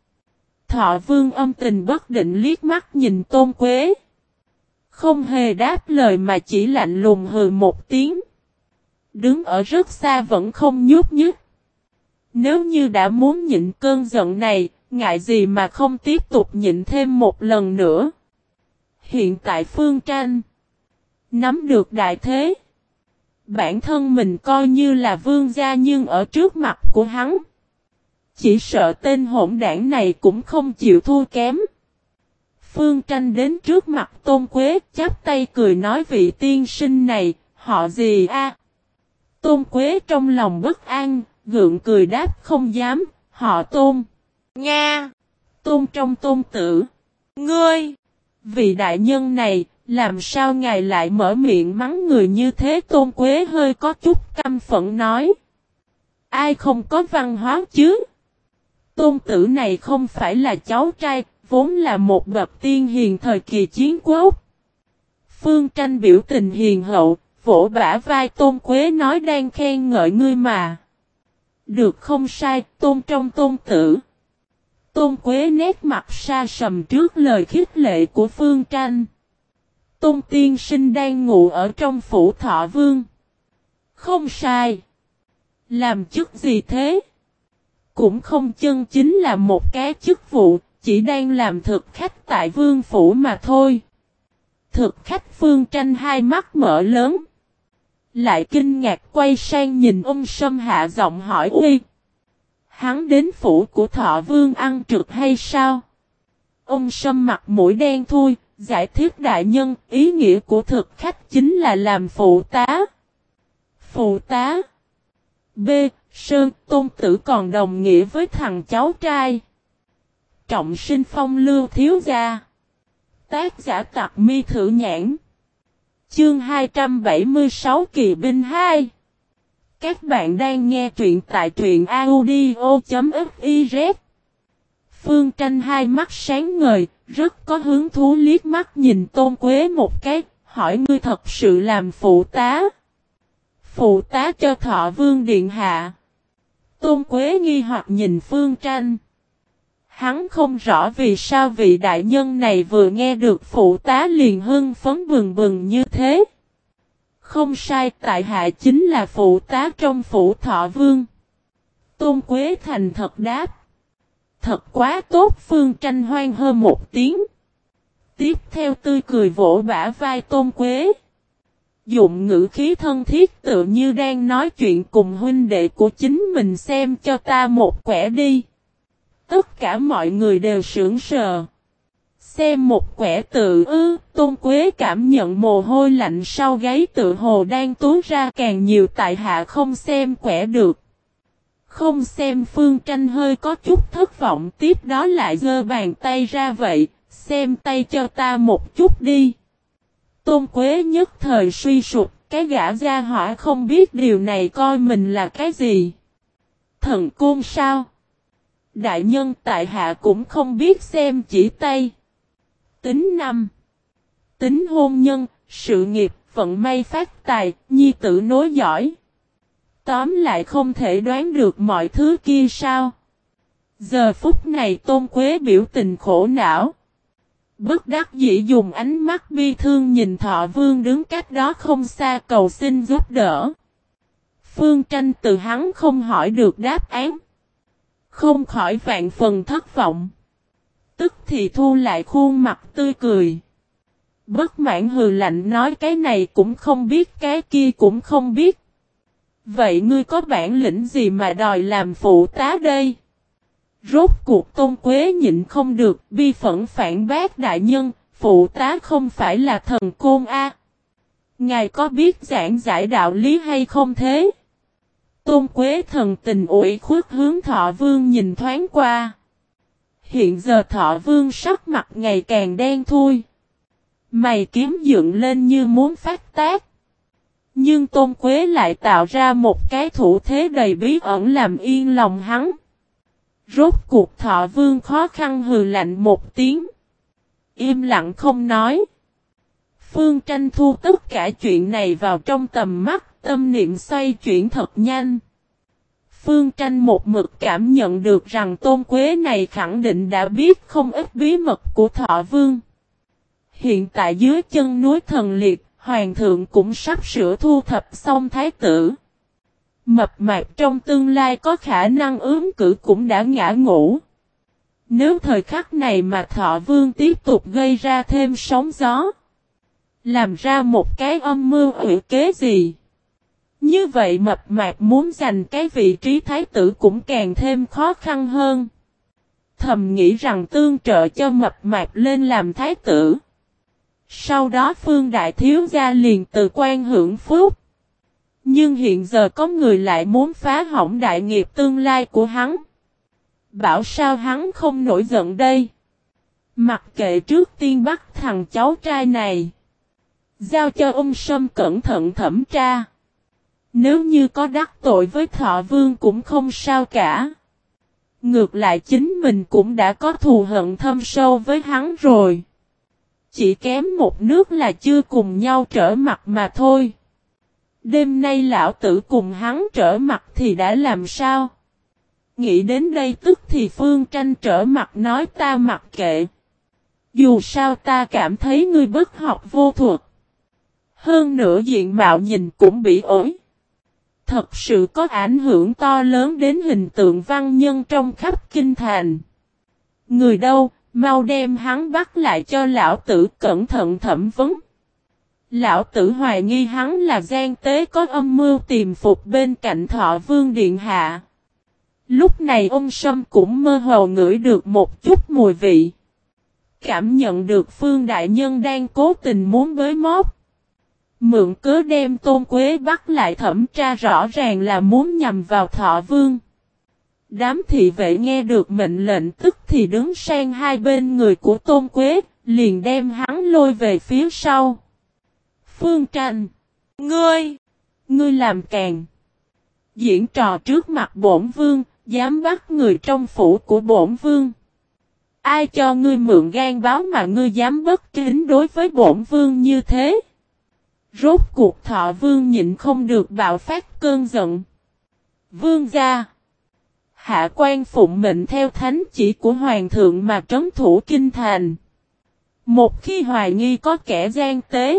Thọ Vương âm tình bất định liếc mắt nhìn Tôn Quế. Không hề đáp lời mà chỉ lạnh lùng hừ một tiếng. Đứng ở rất xa vẫn không nhúc nhích. Nếu như đã muốn nhịn cơn giận này, ngại gì mà không tiếp tục nhịn thêm một lần nữa. Hiện tại Phương Tranh nắm được đại thế. Bản thân mình coi như là vương gia nhưng ở trước mặt của hắn. Chỉ sợ tên hỗn đảng này cũng không chịu thua kém. Phương Tranh đến trước mặt Tôn Quế chắp tay cười nói vị tiên sinh này, họ gì a? Tôn Quế trong lòng bất an, gượng cười đáp không dám, họ Tôn. Nga! Tôn trong Tôn tử. Ngươi! Vị đại nhân này, làm sao ngài lại mở miệng mắng người như thế? Tôn Quế hơi có chút căm phẫn nói. Ai không có văn hóa chứ? Tôn tử này không phải là cháu trai, vốn là một bậc tiên hiền thời kỳ chiến quốc. Phương Tranh biểu tình hiền hậu, vỗ bả vai Tôn Quế nói đang khen ngợi ngươi mà. Được không sai, Tôn trong Tôn tử. Tôn Quế nét mặt sa sầm trước lời khích lệ của Phương Tranh. Tôn tiên sinh đang ngủ ở trong phủ Thọ Vương. Không sai. Làm chức gì thế? Cũng không chân chính là một cái chức vụ, chỉ đang làm thực khách tại vương phủ mà thôi. Thực khách Phương Tranh hai mắt mở lớn. Lại kinh ngạc quay sang nhìn ông Sâm hạ giọng hỏi uy. Hắn đến phủ của Thọ Vương ăn trực hay sao? Ông Sâm mặt mũi đen thui, giải thích đại nhân, ý nghĩa của thực khách chính là làm phụ tá. Phụ tá. B. Sơn Tôn tử còn đồng nghĩa với thằng cháu trai. Trọng sinh phong lưu thiếu gia. Tác giả Tặc Mi Thử Nhãn. Chương 276 Kỳ binh 2. Các bạn đang nghe truyện tại truyện audio.fiz. Phương Tranh hai mắt sáng ngời, rất có hứng thú liếc mắt nhìn Tôn Quế một cái, hỏi ngươi thật sự làm phụ tá. Phụ tá cho Thọ Vương điện hạ. Tôn Quế nghi hoặc nhìn Phương Tranh. Hắn không rõ vì sao vị đại nhân này vừa nghe được phụ tá liền hưng phấn bừng bừng như thế. Không sai, tại hạ chính là phụ tá trong phủ Thọ Vương. Tôn Quế thành thật đáp. Thật quá tốt. Phương Tranh hoan hô một tiếng. Tiếp theo tươi cười vỗ bả vai Tôn Quế. Dụng ngữ khí thân thiết tự như đang nói chuyện cùng huynh đệ của chính mình xem cho ta một quẻ đi. Tất cả mọi người đều sững sờ. Xem một quẻ tự Tôn Quế cảm nhận mồ hôi lạnh sau gáy tự hồ đang túa ra càng nhiều tại hạ không xem quẻ được. Không xem. Phương Tranh hơi có chút thất vọng tiếp đó lại giơ bàn tay ra vậy, xem tay cho ta một chút đi. Tôn Quế nhất thời suy sụp, cái gã gia hỏa không biết điều này coi mình là cái gì. Thần côn sao? Đại nhân tại hạ cũng không biết xem chỉ tay. Tính năm. Tính hôn nhân, sự nghiệp, vận may phát tài, nhi tử nối dõi. Tóm lại không thể đoán được mọi thứ kia sao? Giờ phút này Tôn Quế biểu tình khổ não. Bất đắc dĩ dùng ánh mắt bi thương nhìn Thọ Vương đứng cách đó không xa cầu xin giúp đỡ. Phương Tranh từ hắn không hỏi được đáp án. Không khỏi vạn phần thất vọng. Tức thì thu lại khuôn mặt tươi cười. Bất mãn hừ lạnh nói cái này cũng không biết cái kia cũng không biết. Vậy ngươi có bản lĩnh gì mà đòi làm phụ tá đây? Rốt cuộc Tôn Quế nhịn không được bi phẫn phản bác đại nhân, phụ tá không phải là thần côn a. Ngài có biết giảng giải đạo lý hay không thế? Tôn Quế thần tình ủy khuất hướng Thọ Vương nhìn thoáng qua. Hiện giờ Thọ Vương sắc mặt ngày càng đen thui. Mày kiếm dựng lên như muốn phát tác. Nhưng Tôn Quế lại tạo ra một cái thủ thế đầy bí ẩn làm yên lòng hắn. Rốt cuộc Thọ Vương khó khăn hừ lạnh một tiếng. Im lặng không nói. Phương Tranh thu tất cả chuyện này vào trong tầm mắt, tâm niệm xoay chuyển thật nhanh. Phương Tranh một mực cảm nhận được rằng Tôn Quế này khẳng định đã biết không ít bí mật của Thọ Vương. Hiện tại dưới chân núi Thần Liệt, Hoàng thượng cũng sắp sửa thu thập xong thái tử. Mập mạp trong tương lai có khả năng ứng cử cũng đã ngã ngũ. Nếu thời khắc này mà Thọ Vương tiếp tục gây ra thêm sóng gió, làm ra một cái âm mưu ủy kế gì, như vậy mập mạp muốn giành cái vị trí thái tử cũng càng thêm khó khăn hơn. Thầm nghĩ rằng tương trợ cho mập mạp lên làm thái tử. Sau đó Phương Đại Thiếu Gia liền từ quan hưởng phúc. Nhưng hiện giờ có người lại muốn phá hỏng đại nghiệp tương lai của hắn. Bảo sao hắn không nổi giận đây. Mặc kệ trước tiên bắt thằng cháu trai này. Giao cho ông Sâm cẩn thận thẩm tra. Nếu như có đắc tội với Thọ Vương cũng không sao cả. Ngược lại chính mình cũng đã có thù hận thâm sâu với hắn rồi. Chỉ kém một nước là chưa cùng nhau trở mặt mà thôi. Đêm nay lão tử cùng hắn trở mặt thì đã làm sao? Nghĩ đến đây tức thì Phương Tranh trở mặt nói ta mặc kệ. Dù sao ta cảm thấy ngươi bất học vô thuật. Hơn nữa diện mạo nhìn cũng bị ổi. Thật sự có ảnh hưởng to lớn đến hình tượng văn nhân trong khắp kinh thành. Người đâu, mau đem hắn bắt lại cho lão tử cẩn thận thẩm vấn. Lão tử hoài nghi hắn là gian tế có âm mưu tìm phục bên cạnh Thọ Vương điện hạ. Lúc này ông Sâm cũng mơ hồ ngửi được một chút mùi vị. Cảm nhận được Phương Đại Nhân đang cố tình muốn bới móc. Mượn cớ đem Tôn Quế bắt lại thẩm tra rõ ràng là muốn nhằm vào Thọ Vương. Đám thị vệ nghe được mệnh lệnh tức thì đứng sang hai bên người của Tôn Quế, liền đem hắn lôi về phía sau. Phương Tranh, ngươi làm càn. Diễn trò trước mặt bổn vương, dám bắt người trong phủ của bổn vương. Ai cho ngươi mượn gan báo mà ngươi dám bất kính đối với bổn vương như thế? Rốt cuộc Thọ Vương nhịn không được bạo phát cơn giận. Vương gia, hạ quan phụng mệnh theo thánh chỉ của hoàng thượng mà trấn thủ kinh thành. Một khi hoài nghi có kẻ gian tế,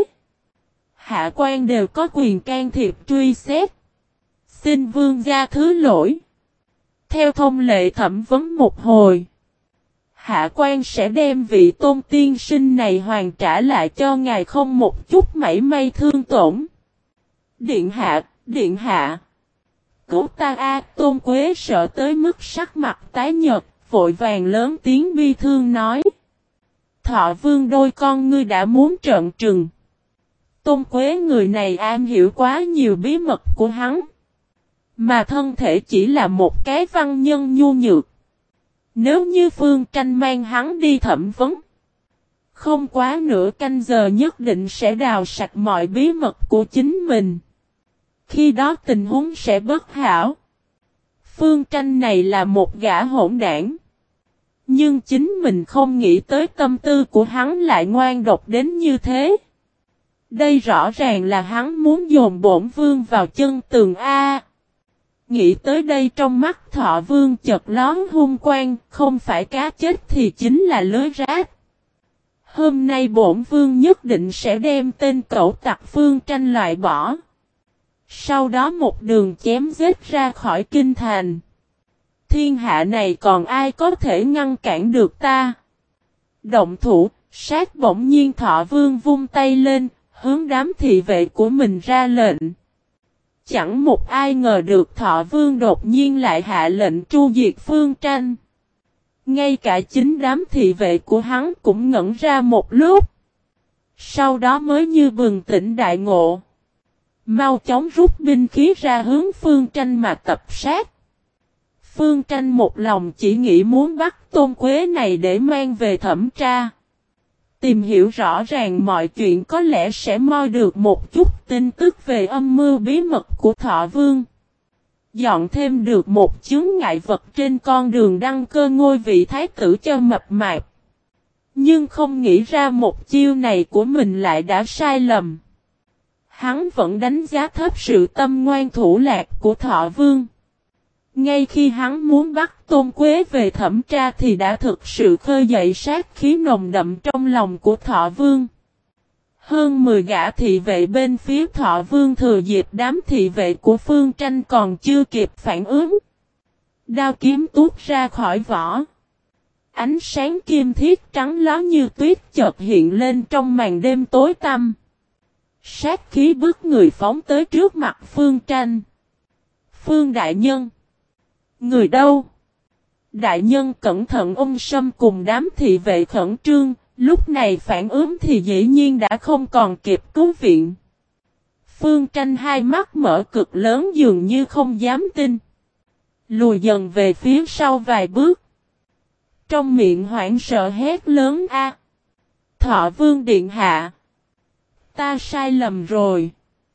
hạ quan đều có quyền can thiệp truy xét. Xin vương gia thứ lỗi. Theo thông lệ thẩm vấn một hồi, hạ quan sẽ đem vị Tôn tiên sinh này hoàn trả lại cho ngài không một chút mảy may thương tổn. Điện hạ. Cứu ta a! Tôn Quế sợ tới mức sắc mặt tái nhợt, vội vàng lớn tiếng bi thương nói. Thọ Vương đôi con ngươi đã muốn trợn trừng. Tôn Quế người này am hiểu quá nhiều bí mật của hắn. Mà thân thể chỉ là một cái văn nhân nhu nhược. Nếu như Phương Tranh mang hắn đi thẩm vấn, không quá nửa canh giờ nhất định sẽ đào sạch mọi bí mật của chính mình. Khi đó tình huống sẽ bất hảo. Phương Tranh này là một gã hỗn đảng. Nhưng chính mình không nghĩ tới tâm tư của hắn lại ngoan độc đến như thế. Đây rõ ràng là hắn muốn dồn bổn vương vào chân tường A. Nghĩ tới đây trong mắt Thọ Vương chợt lón hung quang, không phải cá chết thì chính là lưới rác. Hôm nay bổn vương nhất định sẽ đem tên cẩu tặc Phương Tranh loại bỏ. Sau đó một đường chém giết ra khỏi kinh thành. Thiên hạ này còn ai có thể ngăn cản được ta? Động thủ, sát bỗng nhiên Thọ Vương vung tay lên, hướng đám thị vệ của mình ra lệnh. Chẳng một ai ngờ được Thọ Vương đột nhiên lại hạ lệnh tru diệt Phương Tranh. Ngay cả chính đám thị vệ của hắn cũng ngẩn ra một lúc. Sau đó mới như bừng tỉnh đại ngộ. Mau chóng rút binh khí ra hướng Phương Tranh mà tập sát. Phương Tranh một lòng chỉ nghĩ muốn bắt Tôn Quế này để mang về thẩm tra. Tìm hiểu rõ ràng mọi chuyện có lẽ sẽ moi được một chút tin tức về âm mưu bí mật của Thọ Vương. Dọn thêm được một chướng ngại vật trên con đường đăng cơ ngôi vị thái tử cho mập mạp. Nhưng không nghĩ ra một chiêu này của mình lại đã sai lầm. Hắn vẫn đánh giá thấp sự tâm ngoan thủ lạc của Thọ Vương. Ngay khi hắn muốn bắt Tôn Quế về thẩm tra thì đã thực sự khơi dậy sát khí nồng đậm trong lòng của Thọ Vương. Hơn 10 gã thị vệ bên phía Thọ Vương thừa dịp đám thị vệ của Phương Tranh còn chưa kịp phản ứng. Đao kiếm tuốt ra khỏi vỏ. Ánh sáng kim thiết trắng lóa như tuyết chợt hiện lên trong màn đêm tối tăm. Sát khí bức người phóng tới trước mặt Phương Tranh. Phương đại nhân. Người đâu? Đại nhân cẩn thận. Ung Sâm cùng đám thị vệ khẩn trương, lúc này phản ứng thì dĩ nhiên đã không còn kịp cứu viện. Phương Tranh hai mắt mở cực lớn dường như không dám tin. Lùi dần về phía sau vài bước. Trong miệng hoảng sợ hét lớn a. Thọ Vương điện hạ. Ta sai lầm rồi.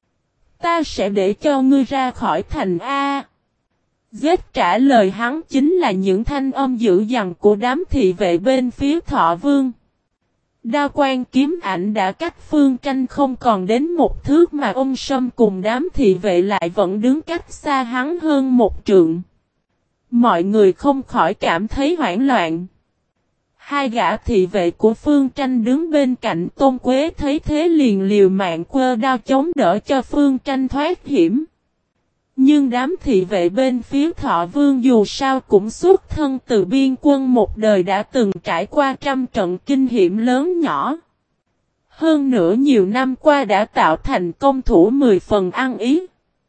Ta sẽ để cho ngươi ra khỏi thành a. Giết trả lời hắn chính là những thanh âm dữ dằn của đám thị vệ bên phía Thọ Vương. Đao quan kiếm ảnh đã cách Phương Tranh không còn đến một thước mà Ung Sâm cùng đám thị vệ lại vẫn đứng cách xa hắn hơn một trượng. Mọi người không khỏi cảm thấy hoảng loạn. Hai gã thị vệ của Phương Tranh đứng bên cạnh Tôn Quế thấy thế liền liều mạng quơ đao chống đỡ cho Phương Tranh thoát hiểm. Nhưng đám thị vệ bên phía Thọ Vương dù sao cũng xuất thân từ biên quân một đời đã từng trải qua trăm trận kinh hiểm lớn nhỏ. Hơn nữa nhiều năm qua đã tạo thành công thủ 10 phần ăn ý.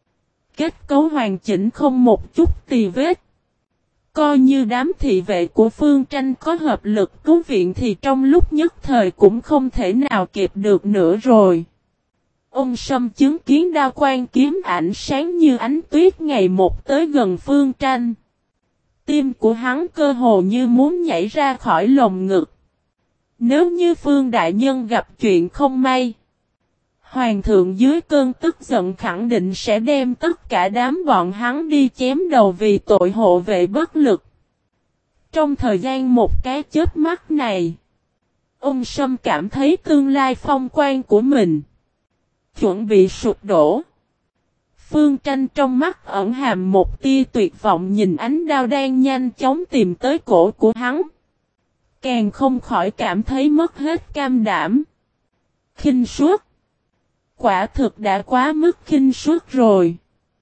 Kết cấu hoàn chỉnh không một chút tì vết. Coi như đám thị vệ của Phương Tranh có hợp lực cứu viện thì trong lúc nhất thời cũng không thể nào kịp được nữa rồi. Ung Sâm chứng kiến đao quan kiếm ảnh sáng như ánh tuyết ngày một tới gần Phương Tranh. Tim của hắn cơ hồ như muốn nhảy ra khỏi lồng ngực. Nếu như Phương Đại Nhân gặp chuyện không may, Hoàng thượng dưới cơn tức giận khẳng định sẽ đem tất cả đám bọn hắn đi chém đầu vì tội hộ vệ bất lực. Trong thời gian một cái chớp mắt này, Ung Sâm cảm thấy tương lai phong quang của mình chuẩn bị sụp đổ. Phương Tranh trong mắt ẩn hàm một tia tuyệt vọng nhìn ánh đao đang nhanh chóng tìm tới cổ của hắn. Càng không khỏi cảm thấy mất hết cam đảm. Khinh suất. Quả thực đã quá mức khinh suất rồi.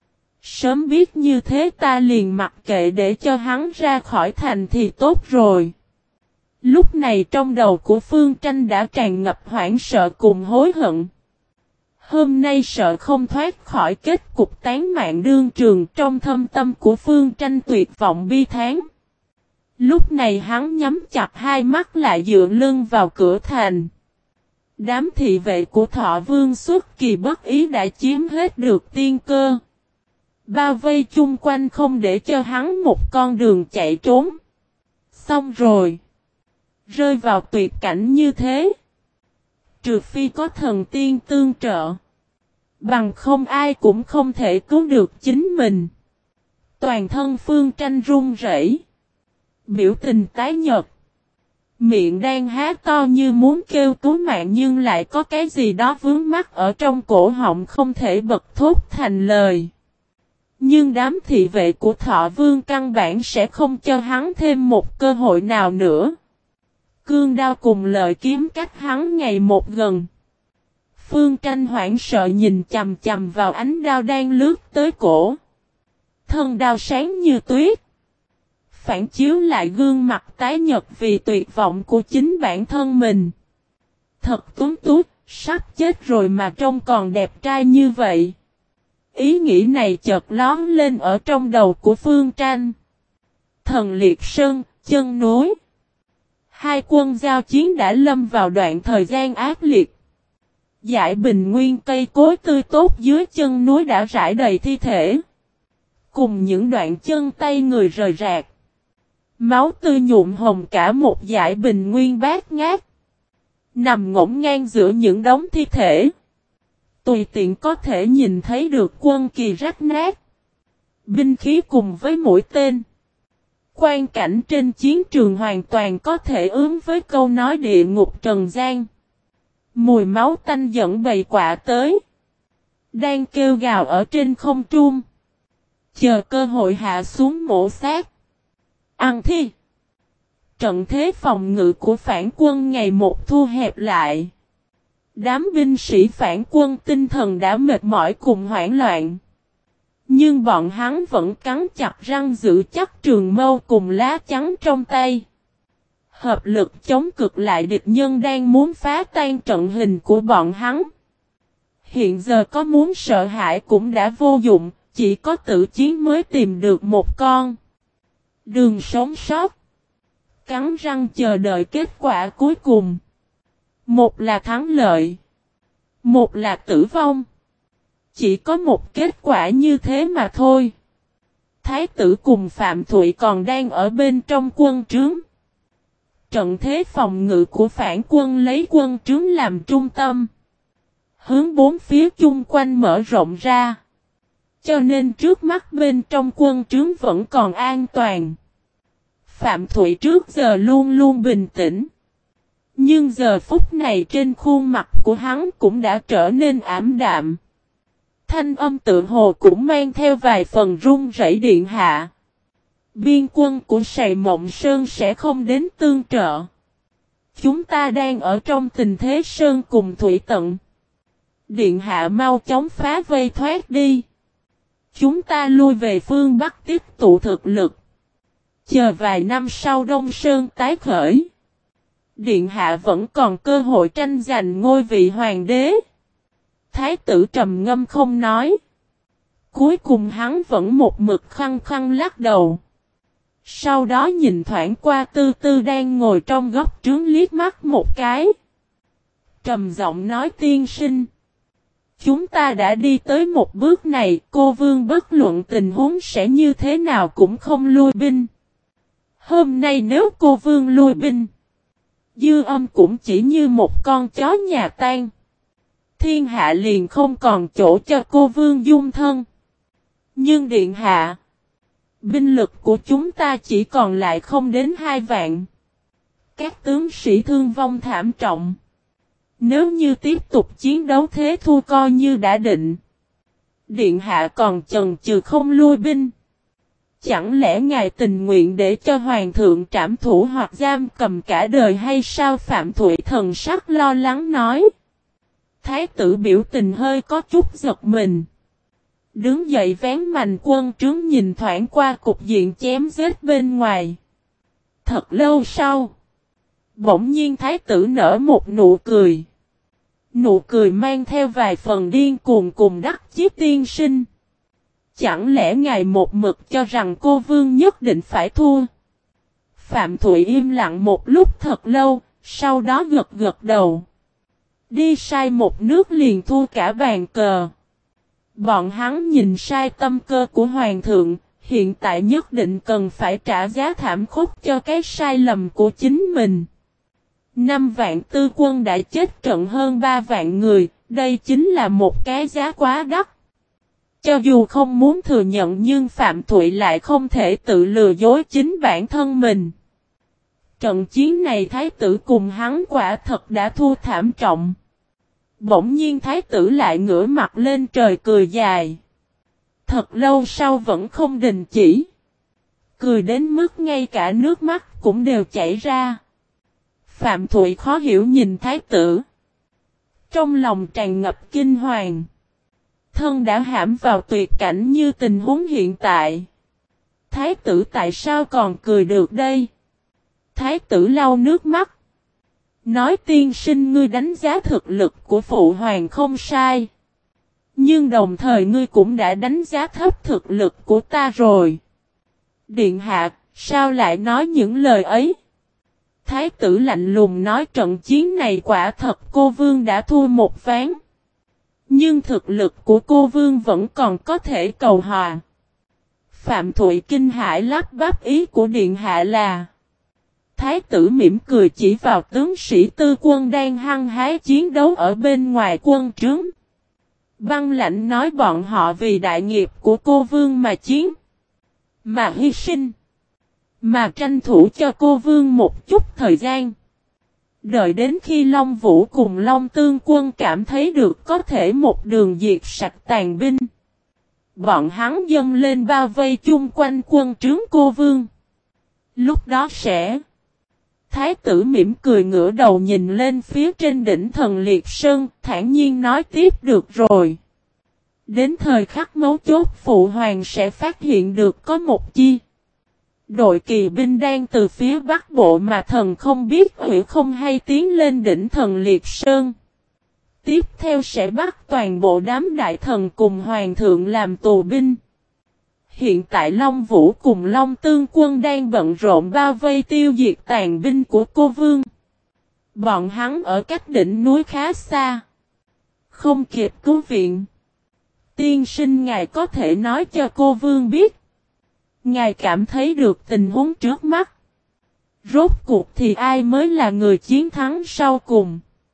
Sớm biết như thế ta liền mặc kệ để cho hắn ra khỏi thành thì tốt rồi. Lúc này trong đầu của Phương Tranh đã tràn ngập hoảng sợ cùng hối hận. Hôm nay sợ không thoát khỏi kết cục tán mạng đương trường trong thâm tâm của Phương Tranh tuyệt vọng bi thán. Lúc này hắn nhắm chặt hai mắt lại dựa lưng vào cửa thành. Đám thị vệ của Thọ Vương xuất kỳ bất ý đã chiếm hết được tiên cơ. Bao vây chung quanh không để cho hắn một con đường chạy trốn. Xong rồi. Rơi vào tuyệt cảnh như thế. Trừ phi có thần tiên tương trợ. Bằng không ai cũng không thể cứu được chính mình. Toàn thân Phương Tranh run rẩy, biểu tình tái nhợt. Miệng đang há to như muốn kêu cứu mạng nhưng lại có cái gì đó vướng mắc ở trong cổ họng không thể bật thốt thành lời. Nhưng đám thị vệ của Thọ Vương căn bản sẽ không cho hắn thêm một cơ hội nào nữa. Cương đao cùng lợi kiếm cách hắn ngày một gần. Phương Tranh hoảng sợ nhìn chằm chằm vào ánh đao đang lướt tới cổ. Thân đao sáng như tuyết. Phản chiếu lại gương mặt tái nhợt vì tuyệt vọng của chính bản thân mình. Thật tuấn tú, sắp chết rồi mà trông còn đẹp trai như vậy. Ý nghĩ này chợt lóm lên ở trong đầu của Phương Tranh. Thần Liệt Sơn, chân núi. Hai quân giao chiến đã lâm vào đoạn thời gian ác liệt. Dải bình nguyên cây cối tươi tốt dưới chân núi đã rải đầy thi thể. Cùng những đoạn chân tay người rời rạc. Máu tươi nhuộm hồng cả một dải bình nguyên bát ngát. Nằm ngổn ngang giữa những đống thi thể. Tùy tiện có thể nhìn thấy được quân kỳ rách nát. Binh khí cùng với mũi tên. Quan cảnh trên chiến trường hoàn toàn có thể ướm với câu nói địa ngục trần gian. Mùi máu tanh dẫn bầy quạ tới. Đang kêu gào ở trên không trung. chờ cơ hội hạ xuống mổ xác. Ăn thi. Trận thế phòng ngự của phản quân ngày một thu hẹp lại. Đám binh sĩ phản quân tinh thần đã mệt mỏi cùng hoảng loạn. Nhưng bọn hắn vẫn cắn chặt răng giữ chắc trường mâu cùng lá chắn trong tay. Hợp lực chống cực lại địch nhân đang muốn phá tan trận hình của bọn hắn. Hiện giờ có muốn sợ hãi cũng đã vô dụng, chỉ có tự chiến mới tìm được một con đường sống sót. Cắn răng chờ đợi kết quả cuối cùng. Một là thắng lợi, một là tử vong. Chỉ có một kết quả như thế mà thôi. Thái tử cùng Phạm Thụy còn đang ở bên trong quân trướng. Trận thế phòng ngự của phản quân lấy quân trướng làm trung tâm. Hướng bốn phía chung quanh mở rộng ra. Cho nên trước mắt bên trong quân trướng vẫn còn an toàn. Phạm Thụy trước giờ luôn luôn bình tĩnh. Nhưng giờ phút này trên khuôn mặt của hắn cũng đã trở nên ảm đạm. Thanh âm tự hồ cũng mang theo vài phần run rẩy điện hạ. Biên quân của Sài Mộng Sơn sẽ không đến tương trợ. Chúng ta đang ở trong tình thế sơn cùng thủy tận. Điện hạ mau chóng phá vây thoát đi. Chúng ta lui về phương Bắc tiếp tụ thực lực. Chờ vài năm sau Đông Sơn tái khởi. Điện hạ vẫn còn cơ hội tranh giành ngôi vị hoàng đế. Thái tử trầm ngâm không nói. Cuối cùng hắn vẫn một mực khăng khăng lắc đầu. Sau đó nhìn thoảng qua Tư Tư đang ngồi trong góc trướng liếc mắt một cái. Trầm giọng nói tiên sinh. Chúng ta đã đi tới một bước này, cô vương bất luận tình huống sẽ như thế nào cũng không lui binh. Hôm nay nếu cô vương lui binh, Dư Âm cũng chỉ như một con chó nhà tan. Thiên hạ liền không còn chỗ cho cô vương dung thân. Nhưng điện hạ, binh lực của chúng ta chỉ còn lại không đến 2 vạn. Các tướng sĩ thương vong thảm trọng. Nếu như tiếp tục chiến đấu thế thua coi như đã định. Điện hạ còn chần chừ không lui binh. Chẳng lẽ ngài tình nguyện để cho hoàng thượng trảm thủ hoặc giam cầm cả đời hay sao? Phạm Thụy thần sắc lo lắng nói. Thái tử biểu tình hơi có chút giật mình. Đứng dậy vén mành quân trướng nhìn thoảng qua cục diện chém giết bên ngoài. Thật lâu sau, bỗng nhiên thái tử nở một nụ cười. Nụ cười mang theo vài phần điên cuồng cùng đắc chí tiên sinh. Chẳng lẽ ngài một mực cho rằng cô vương nhất định phải thua? Phạm Thụy im lặng một lúc thật lâu, sau đó gật gật đầu. Đi sai một nước liền thua cả bàn cờ. Bọn hắn nhìn sai tâm cơ của hoàng thượng, hiện tại nhất định cần phải trả giá thảm khốc cho cái sai lầm của chính mình. 5 vạn tư quân đã chết trận hơn 3 vạn người, đây chính là một cái giá quá đắt. Cho dù không muốn thừa nhận nhưng Phạm Thụy lại không thể tự lừa dối chính bản thân mình. Trận chiến này thái tử cùng hắn quả thật đã thua thảm trọng. Bỗng nhiên thái tử lại ngửa mặt lên trời cười dài. Thật lâu sau vẫn không đình chỉ. Cười đến mức ngay cả nước mắt cũng đều chảy ra. Phạm Thụy khó hiểu nhìn thái tử. Trong lòng tràn ngập kinh hoàng. Thân đã hãm vào tuyệt cảnh như tình huống hiện tại. Thái tử tại sao còn cười được đây? Thái tử lau nước mắt. Nói tiên sinh ngươi đánh giá thực lực của phụ hoàng không sai. Nhưng đồng thời ngươi cũng đã đánh giá thấp thực lực của ta rồi. Điện hạ, sao lại nói những lời ấy? Thái tử lạnh lùng nói trận chiến này quả thật cô vương đã thua một ván. Nhưng thực lực của cô vương vẫn còn có thể cầu hòa. Phạm Thụy kinh hãi lắp bắp ý của điện hạ là. Thái tử mỉm cười chỉ vào tướng sĩ tư quân đang hăng hái chiến đấu ở bên ngoài quân trướng. Băng lãnh nói bọn họ vì đại nghiệp của cô vương mà chiến. Mà hy sinh. Mà tranh thủ cho cô vương một chút thời gian. Đợi đến khi Long Vũ cùng Long Tương quân cảm thấy được có thể một đường diệt sạch tàn binh. Bọn hắn dâng lên bao vây chung quanh quân trướng cô vương. Lúc đó sẽ. Thái tử mỉm cười ngửa đầu nhìn lên phía trên đỉnh Thần Liệt Sơn, thản nhiên nói tiếp được rồi. Đến thời khắc mấu chốt phụ hoàng sẽ phát hiện được có một chi. Đội kỳ binh đang từ phía bắc bộ mà thần không biết hủy không hay tiến lên đỉnh Thần Liệt Sơn. Tiếp theo sẽ bắt toàn bộ đám đại thần cùng hoàng thượng làm tù binh. Hiện tại Long Vũ cùng Long Tương quân đang bận rộn bao vây tiêu diệt tàn binh của cô vương. Bọn hắn ở cách đỉnh núi khá xa. Không kịp cứu viện. Tiên sinh ngài có thể nói cho cô vương biết. Ngài cảm thấy được tình huống trước mắt. Rốt cuộc thì ai mới là người chiến thắng sau cùng?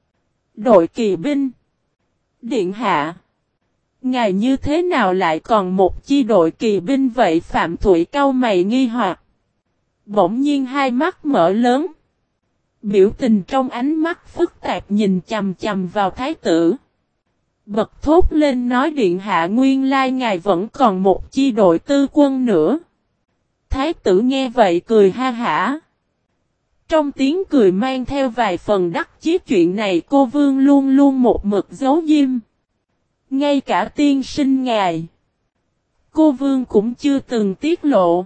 Đội kỳ binh. Điện hạ. Ngài như thế nào lại còn một chi đội kỳ binh vậy? Phạm Thụy cau mày nghi hoặc. Bỗng nhiên hai mắt mở lớn. Biểu tình trong ánh mắt phức tạp nhìn chầm chầm vào thái tử. Bật thốt lên nói điện hạ nguyên lai ngài vẫn còn một chi đội tư quân nữa. Thái tử nghe vậy cười ha hả. Trong tiếng cười mang theo vài phần đắc chí chuyện này cô vương luôn luôn một mực giấu diêm. Ngay cả tiên sinh ngài. Cô vương cũng chưa từng tiết lộ.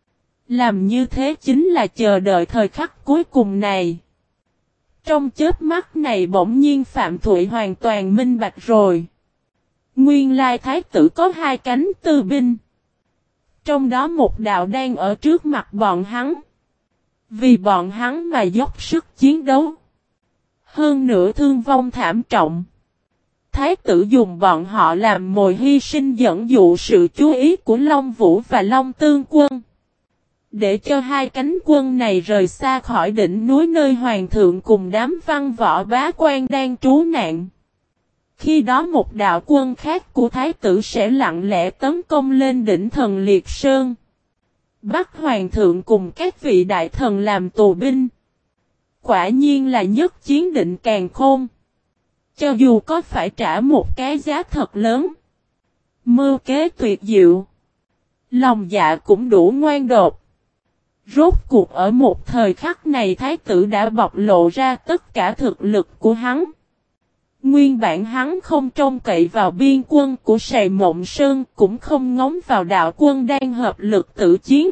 Làm như thế chính là chờ đợi thời khắc cuối cùng này. Trong chớp mắt này bỗng nhiên Phạm Thụy hoàn toàn minh bạch rồi. Nguyên lai thái tử có hai cánh tư binh. Trong đó một đạo đang ở trước mặt bọn hắn. Vì bọn hắn mà dốc sức chiến đấu. Hơn nữa thương vong thảm trọng. Thái tử dùng bọn họ làm mồi hy sinh dẫn dụ sự chú ý của Long Vũ và Long Tương quân. Để cho hai cánh quân này rời xa khỏi đỉnh núi nơi hoàng thượng cùng đám văn võ bá quan đang trú nạn. Khi đó một đạo quân khác của thái tử sẽ lặng lẽ tấn công lên đỉnh Thần Liệt Sơn. Bắt hoàng thượng cùng các vị đại thần làm tù binh. Quả nhiên là nhất chiến định càn khôn. Cho dù có phải trả một cái giá thật lớn. Mưu kế tuyệt diệu. Lòng dạ cũng đủ ngoan đột. Rốt cuộc ở một thời khắc này thái tử đã bộc lộ ra tất cả thực lực của hắn. Nguyên bản hắn không trông cậy vào biên quân của Sài Mộng Sơn, cũng không ngóng vào đạo quân đang hợp lực tự chiến.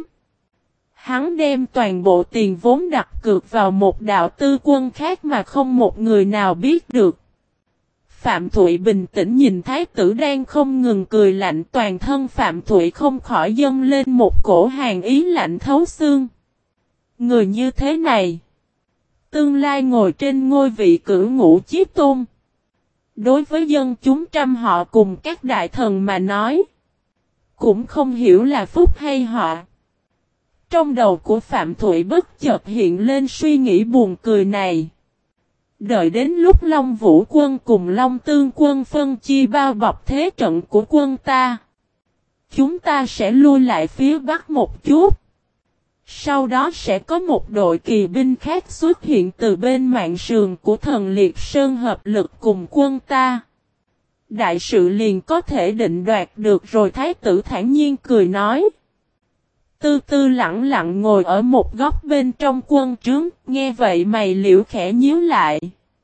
Hắn đem toàn bộ tiền vốn đặt cược vào một đạo tư quân khác mà không một người nào biết được. Phạm Thụy bình tĩnh nhìn thái tử đang không ngừng cười lạnh, toàn thân Phạm Thụy không khỏi dâng lên một cổ hàn ý lạnh thấu xương. Người như thế này, tương lai ngồi trên ngôi vị cửu ngũ Chí Tôn. Đối với dân chúng trăm họ cùng các đại thần mà nói, cũng không hiểu là phúc hay họa. Trong đầu của Phạm Thụy bất chợt hiện lên suy nghĩ buồn cười này. Đợi đến lúc Long Vũ quân cùng Long Tương quân phân chia bao bọc thế trận của quân ta, chúng ta sẽ lui lại phía bắc một chút. Sau đó sẽ có một đội kỳ binh khác xuất hiện từ bên mạn sườn của Thần Liệt Sơn hợp lực cùng quân ta. Đại sự liền có thể định đoạt được rồi. Thái tử thản nhiên cười nói. Tư tư lặng lặng ngồi ở một góc bên trong quân trướng, nghe vậy mày liễu khẽ nhíu lại.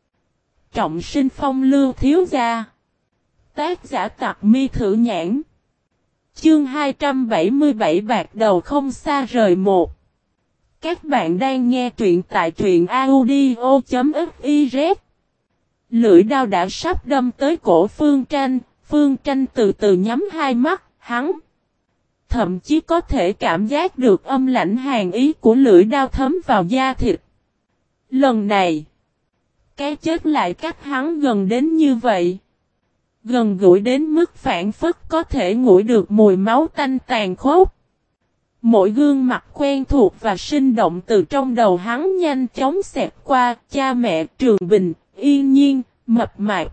Trọng sinh phong lưu thiếu gia. Tác giả Tặc Mi Thử Nhãn. Chương 277 bạc đầu không xa rời một. Các bạn đang nghe truyện tại truyện audio.fiz. Lưỡi đao đã sắp đâm tới cổ Phương Tranh từ từ nhắm hai mắt, hắn thậm chí có thể cảm giác được âm lãnh hàn ý của lưỡi đao thấm vào da thịt. Lần này, cái chết lại cách hắn gần đến như vậy. Gần gũi đến mức phản phất có thể ngửi được mùi máu tanh tàn khốc. Mỗi gương mặt quen thuộc và sinh động từ trong đầu hắn nhanh chóng xẹt qua, cha mẹ, Trường Bình, Yên Nhiên, Mập Mạp.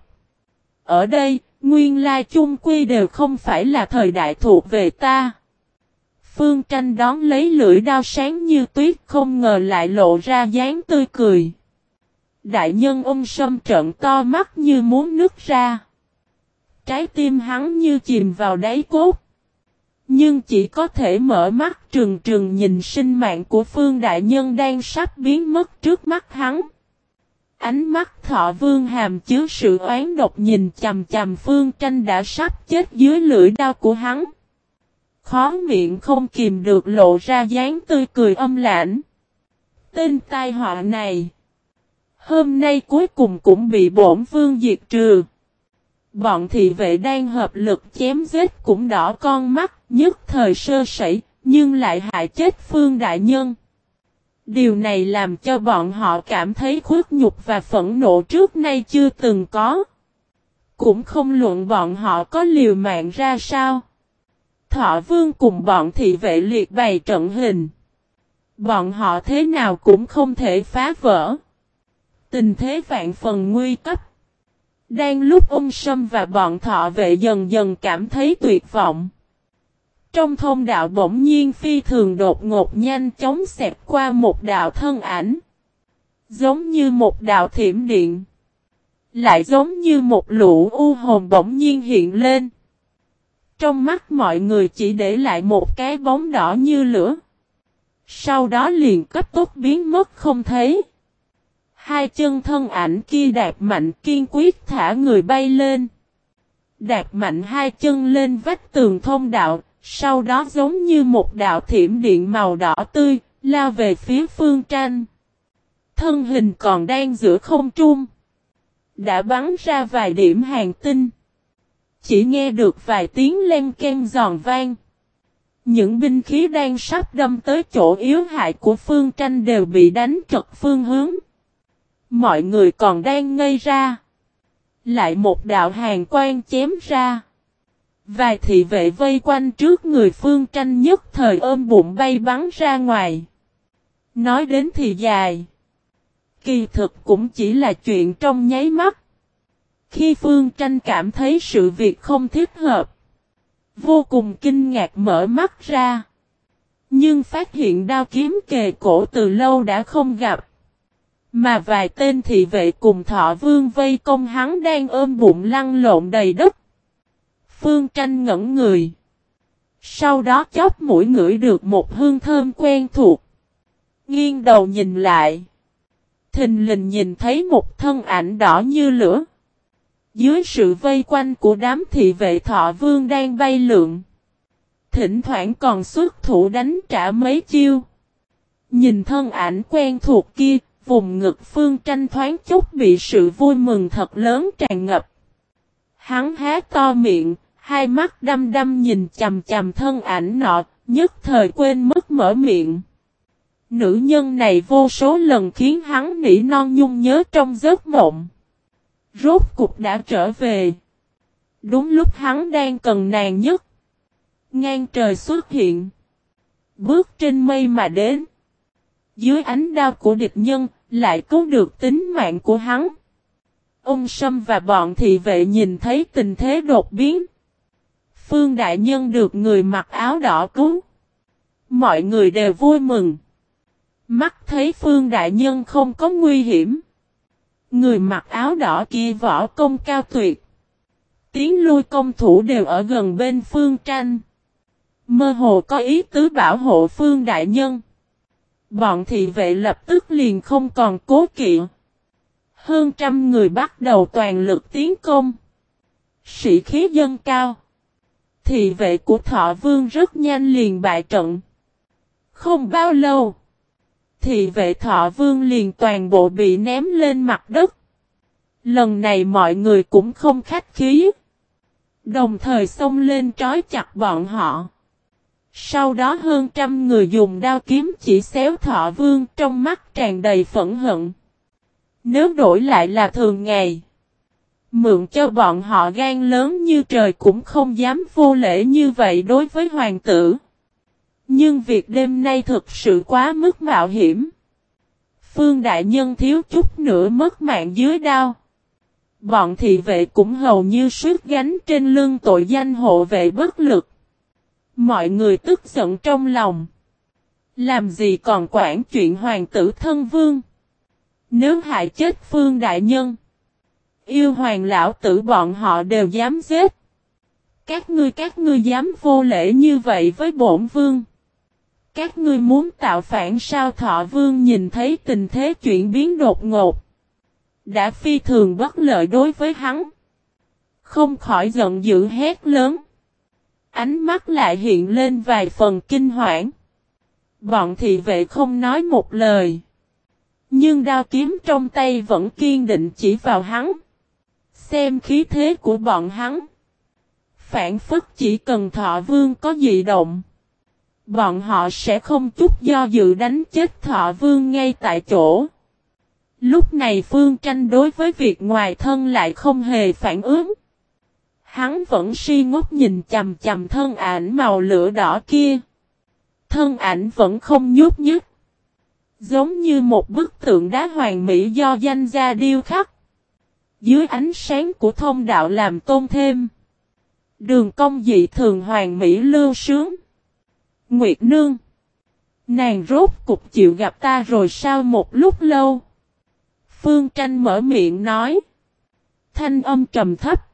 Ở đây, nguyên lai chung quy đều không phải là thời đại thuộc về ta. Phương Tranh đón lấy lưỡi đao sáng như tuyết, không ngờ lại lộ ra dáng tươi cười. Đại nhân sâm trợn to mắt như muốn nứt ra. Trái tim hắn như chìm vào đáy cốt. Nhưng chỉ có thể mở mắt trừng trừng nhìn sinh mạng của Phương Đại Nhân đang sắp biến mất trước mắt hắn. Ánh mắt Thọ Vương hàm chứa sự oán độc nhìn chằm chằm Phương Tranh đã sắp chết dưới lưỡi đao của hắn. Khó miệng không kìm được lộ ra dáng tươi cười âm lãnh. Tên tai họa này, hôm nay cuối cùng cũng bị bổn vương diệt trừ. Bọn thị vệ đang hợp lực chém giết cũng đỏ con mắt, nhất thời sơ sẩy, nhưng lại hại chết Phương Đại Nhân. Điều này làm cho bọn họ cảm thấy khuất nhục và phẫn nộ trước nay chưa từng có. Cũng không luận bọn họ có liều mạng ra sao. Thọ Vương cùng bọn thị vệ liệt bày trận hình. Bọn họ thế nào cũng không thể phá vỡ. Tình thế vạn phần nguy cấp. Đang lúc ông Sâm và bọn thọ vệ dần dần cảm thấy tuyệt vọng. Trong thông đạo bỗng nhiên phi thường đột ngột nhanh chóng xẹt qua một đạo thân ảnh. Giống như một đạo thiểm điện. Lại giống như một lũ u hồn bỗng nhiên hiện lên. Trong mắt mọi người chỉ để lại một cái bóng đỏ như lửa. Sau đó liền cấp tốc biến mất không thấy. Hai chân thân ảnh kia đạp mạnh kiên quyết thả người bay lên. Đạp mạnh hai chân lên vách tường thông đạo, sau đó giống như một đạo thiểm điện màu đỏ tươi, lao về phía Phương Tranh. Thân hình còn đang giữa không trung. Đã bắn ra vài điểm hàng tinh. Chỉ nghe được vài tiếng len ken giòn vang. Những binh khí đang sắp đâm tới chỗ yếu hại của Phương Tranh đều bị đánh trật phương hướng. Mọi người còn đang ngây ra. Lại một đạo hàn quang chém ra. Vài thị vệ vây quanh trước người Phương Tranh nhất thời ôm bụng bay bắn ra ngoài. Nói đến thì dài. Kỳ thực cũng chỉ là chuyện trong nháy mắt. Khi Phương Tranh cảm thấy sự việc không thích hợp. Vô cùng kinh ngạc mở mắt ra. Nhưng phát hiện đao kiếm kề cổ từ lâu đã không gặp. Mà vài tên thị vệ cùng Thọ Vương vây công hắn đang ôm bụng lăn lộn đầy đất. Phương Tranh ngẩn người. Sau đó chóp mũi ngửi được một hương thơm quen thuộc. Nghiêng đầu nhìn lại. Thình lình nhìn thấy một thân ảnh đỏ như lửa. Dưới sự vây quanh của đám thị vệ Thọ Vương đang bay lượn. Thỉnh thoảng còn xuất thủ đánh trả mấy chiêu. Nhìn thân ảnh quen thuộc kia, vùng ngực Phương Tranh thoáng chốc bị sự vui mừng thật lớn tràn ngập. Hắn há to miệng, hai mắt đăm đăm nhìn chằm chằm thân ảnh nọ, nhất thời quên mất mở miệng. Nữ nhân này vô số lần khiến hắn nỉ non nhung nhớ trong giấc mộng. Rốt cục đã trở về. Đúng lúc hắn đang cần nàng nhất. Ngang trời xuất hiện. Bước trên mây mà đến. Dưới ánh đao của địch nhân, lại cứu được tính mạng của hắn. Ông Sâm và bọn thị vệ nhìn thấy tình thế đột biến. Phương Đại Nhân được người mặc áo đỏ cứu. Mọi người đều vui mừng. Mắt thấy Phương Đại Nhân không có nguy hiểm. Người mặc áo đỏ kia võ công cao tuyệt. Tiến lui công thủ đều ở gần bên Phương Tranh. Mơ hồ có ý tứ bảo hộ Phương Đại Nhân. Bọn thị vệ lập tức liền không còn cố kỵ. Hơn trăm người bắt đầu toàn lực tiến công. Sĩ khí dâng cao. Thị vệ của Thọ Vương rất nhanh liền bại trận. Không bao lâu. Thị vệ Thọ Vương liền toàn bộ bị ném lên mặt đất. Lần này mọi người cũng không khách khí. Đồng thời xông lên trói chặt bọn họ. Sau đó hơn trăm người dùng đao kiếm chỉ xéo Thọ Vương trong mắt tràn đầy phẫn hận. Nếu đổi lại là thường ngày. Mượn cho bọn họ gan lớn như trời cũng không dám vô lễ như vậy đối với hoàng tử. Nhưng việc đêm nay thực sự quá mức mạo hiểm. Phương Đại Nhân thiếu chút nữa mất mạng dưới đao. Bọn thị vệ cũng hầu như suýt gánh trên lưng tội danh hộ vệ bất lực. Mọi người tức giận trong lòng. Làm gì còn quản chuyện hoàng tử thân vương. Nếu hại chết Phương Đại Nhân. Yêu hoàng lão tử bọn họ đều dám giết. Các ngươi dám vô lễ như vậy với bổn vương. Các ngươi muốn tạo phản sao? Thọ vương nhìn thấy tình thế chuyển biến đột ngột, đã phi thường bất lợi đối với hắn. Không khỏi giận dữ hét lớn. Ánh mắt lại hiện lên vài phần kinh hoảng. Bọn thị vệ không nói một lời, nhưng đao kiếm trong tay vẫn kiên định chỉ vào hắn. Xem khí thế của bọn hắn, phản phất chỉ cần Thọ vương có dị động, bọn họ sẽ không chút do dự đánh chết Thọ vương ngay tại chỗ. Lúc này Phương Tranh đối với việc ngoài thân lại không hề phản ứng. Hắn vẫn si ngốc nhìn chằm chằm thân ảnh màu lửa đỏ kia. Thân ảnh vẫn không nhúc nhích, giống như một bức tượng đá hoàn mỹ do danh gia điêu khắc. Dưới ánh sáng của thông đạo làm tôn thêm, đường cong dị thường hoàn mỹ lưu sướng. Nguyệt Nương, nàng rốt cục chịu gặp ta rồi sao? Một lúc lâu, Phương Tranh mở miệng nói, thanh âm trầm thấp,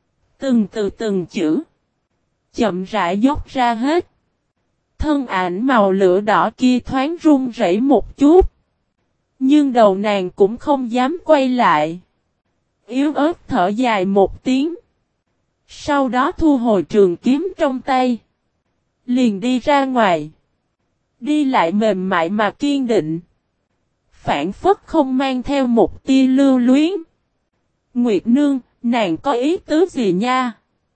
từng chữ, chậm rãi dốc ra hết. Thân ảnh màu lửa đỏ kia thoáng run rẩy một chút, nhưng đầu nàng cũng không dám quay lại. Yếu ớt thở dài một tiếng, sau đó thu hồi trường kiếm trong tay, liền đi ra ngoài. Đi lại mềm mại mà kiên định, phản phất không mang theo một tia lưu luyến. Nguyệt Nương, nàng có ý tứ gì nha?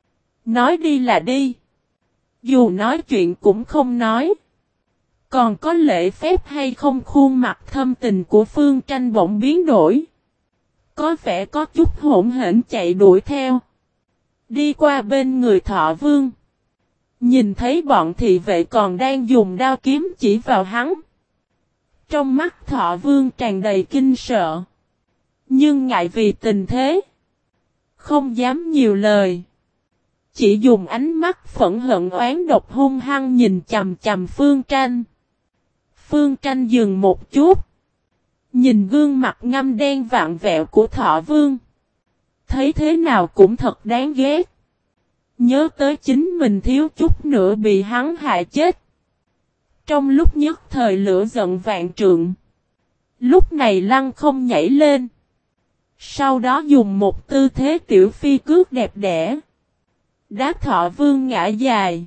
Nói đi là đi. Dù nói chuyện cũng không nói. Còn có lễ phép hay không? Khuôn mặt thâm tình của Phương Tranh bỗng biến đổi, có vẻ có chút hỗn hển chạy đuổi theo. Đi qua bên người Thọ vương, nhìn thấy bọn thị vệ còn đang dùng đao kiếm chỉ vào hắn. Trong mắt Thọ vương tràn đầy kinh sợ, nhưng ngại vì tình thế, không dám nhiều lời, chỉ dùng ánh mắt phẫn hận oán độc hung hăng nhìn chằm chằm Phương Tranh. Phương Tranh dừng một chút, nhìn gương mặt ngăm đen vặn vẹo của Thọ vương, thấy thế nào cũng thật đáng ghét. Nhớ tới chính mình thiếu chút nữa bị hắn hại chết. Trong lúc nhất thời lửa giận vạn trượng, lúc này lăng không nhảy lên, sau đó dùng một tư thế tiểu phi cước đẹp đẽ, đá Thọ vương ngã dài.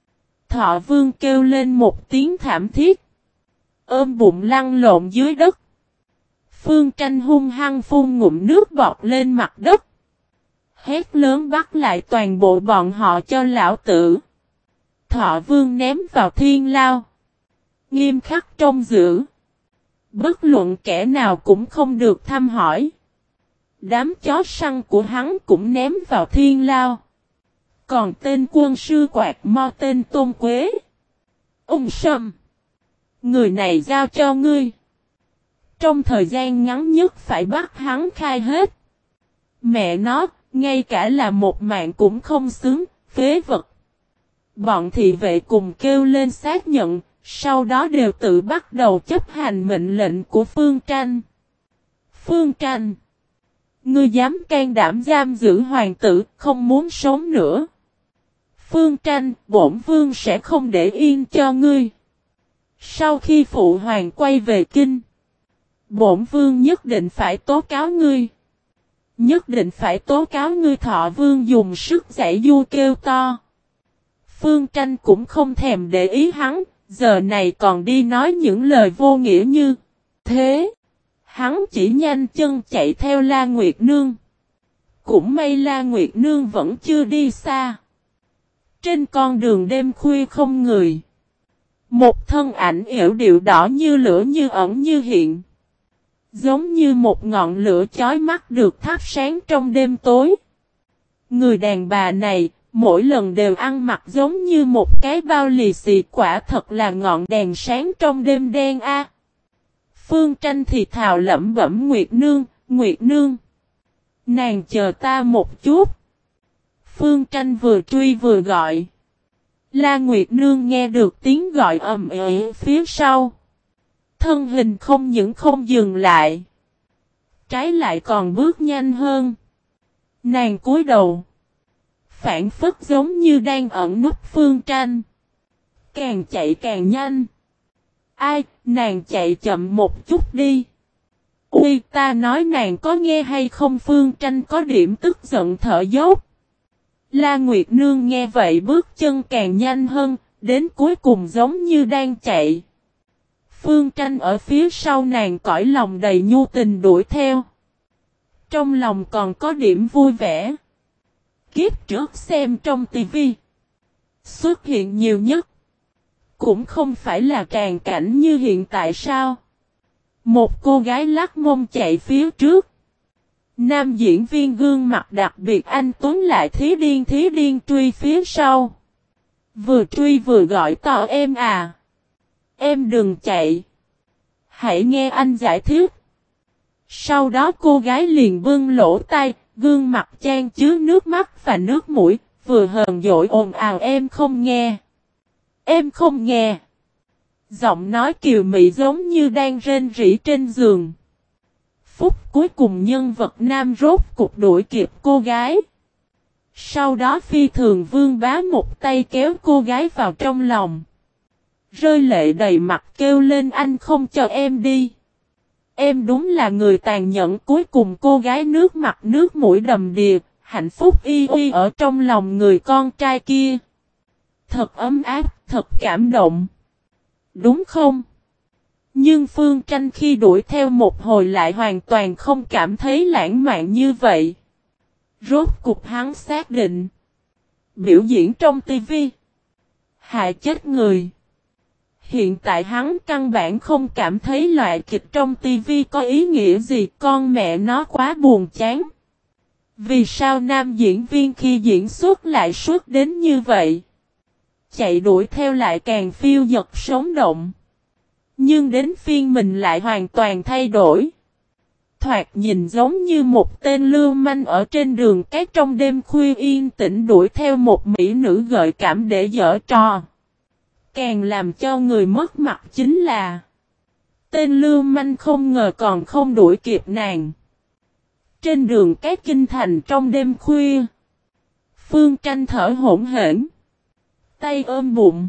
Thọ vương kêu lên một tiếng thảm thiết, ôm bụng lăn lộn dưới đất. Phương Tranh hung hăng phun ngụm nước bọt lên mặt đất, hét lớn bắt lại toàn bộ bọn họ cho lão tử. Thọ vương ném vào thiên lao, nghiêm khắc trông giữ, bất luận kẻ nào cũng không được thăm hỏi. Đám chó săn của hắn cũng ném vào thiên lao. Còn tên quân sư quạt mo tên Tôn Quế, Ung Sâm, người này giao cho ngươi. Trong thời gian ngắn nhất phải bắt hắn khai hết. Mẹ nó, ngay cả là một mạng cũng không xứng, phế vật. Bọn thị vệ cùng kêu lên xác nhận, sau đó đều tự bắt đầu chấp hành mệnh lệnh của Phương Tranh. Phương Tranh, ngươi dám can đảm giam giữ hoàng tử, không muốn sống nữa. Phương Tranh, bổn vương sẽ không để yên cho ngươi. Sau khi phụ hoàng quay về kinh, bổn vương nhất định phải tố cáo ngươi. Nhất định phải tố cáo ngươi. Thọ vương dùng sức giãy giụa kêu to. Phương Tranh cũng không thèm để ý hắn, giờ này còn đi nói những lời vô nghĩa như thế. Hắn chỉ nhanh chân chạy theo La Nguyệt Nương. Cũng may La Nguyệt Nương vẫn chưa đi xa. Trên con đường đêm khuya không người, một thân ảnh yểu điệu đỏ như lửa như ẩn như hiện, giống như một ngọn lửa chói mắt được thắp sáng trong đêm tối. Người đàn bà này, mỗi lần đều ăn mặc giống như một cái bao lì xì, quả thật là ngọn đèn sáng trong đêm đen a. Phương Tranh thì thào lẩm bẩm, Nguyệt Nương, Nguyệt Nương, nàng chờ ta một chút. Phương Tranh vừa truy vừa gọi. La Nguyệt Nương nghe được tiếng gọi ầm ĩ phía sau, thân hình không những không dừng lại, trái lại còn bước nhanh hơn. Nàng cúi đầu, phản phất giống như đang ẩn núp Phương Tranh. Càng chạy càng nhanh. Ai, nàng chạy chậm một chút đi. Ui, ta nói nàng có nghe hay không? Phương Tranh có điểm tức giận thở dốc. La Nguyệt Nương nghe vậy bước chân càng nhanh hơn, đến cuối cùng giống như đang chạy. Phương Tranh ở phía sau nàng cõi lòng đầy nhu tình đuổi theo. Trong lòng còn có điểm vui vẻ. Kiếp trước xem trong tivi xuất hiện nhiều nhất. Cũng không phải là tràn cảnh như hiện tại sao. Một cô gái lắc mông chạy phía trước. Nam diễn viên gương mặt đặc biệt anh Tuấn lại thí điên truy phía sau. Vừa truy vừa gọi to em à. Em đừng chạy. Hãy nghe anh giải thích. Sau đó cô gái liền bưng lỗ tai, gương mặt chan chứa nước mắt và nước mũi, vừa hờn dỗi ồn ào em không nghe. Em không nghe. Giọng nói kiều mị giống như đang rên rỉ trên giường. Phút cuối cùng nhân vật nam rốt cục đuổi kịp cô gái. Sau đó Phi Thường Vương bá một tay kéo cô gái vào trong lòng. Rơi lệ đầy mặt kêu lên anh không cho em đi. Em đúng là người tàn nhẫn. Cuối cùng cô gái nước mặt nước mũi đầm đìa, hạnh phúc y uy ở trong lòng người con trai kia. Thật ấm áp, thật cảm động. Đúng không? Nhưng Phương Tranh khi đuổi theo một hồi lại hoàn toàn không cảm thấy lãng mạn như vậy. Rốt cục hắn xác định. Biểu diễn trong tivi hại chết người. Hiện tại hắn căn bản không cảm thấy loại kịch trong tivi có ý nghĩa gì, con mẹ nó quá buồn chán. Vì sao nam diễn viên khi diễn xuất lại suốt đến như vậy? Chạy đuổi theo lại càng phiêu dật sống động. Nhưng đến phiên mình lại hoàn toàn thay đổi. Thoạt nhìn giống như một tên lưu manh ở trên đường cái trong đêm khuya yên tĩnh đuổi theo một mỹ nữ gợi cảm để giở trò. Càng làm cho người mất mặt chính là tên lưu manh không ngờ còn không đuổi kịp nàng. Trên đường cái kinh thành trong đêm khuya, Phương Tranh thở hổn hển, tay ôm bụng.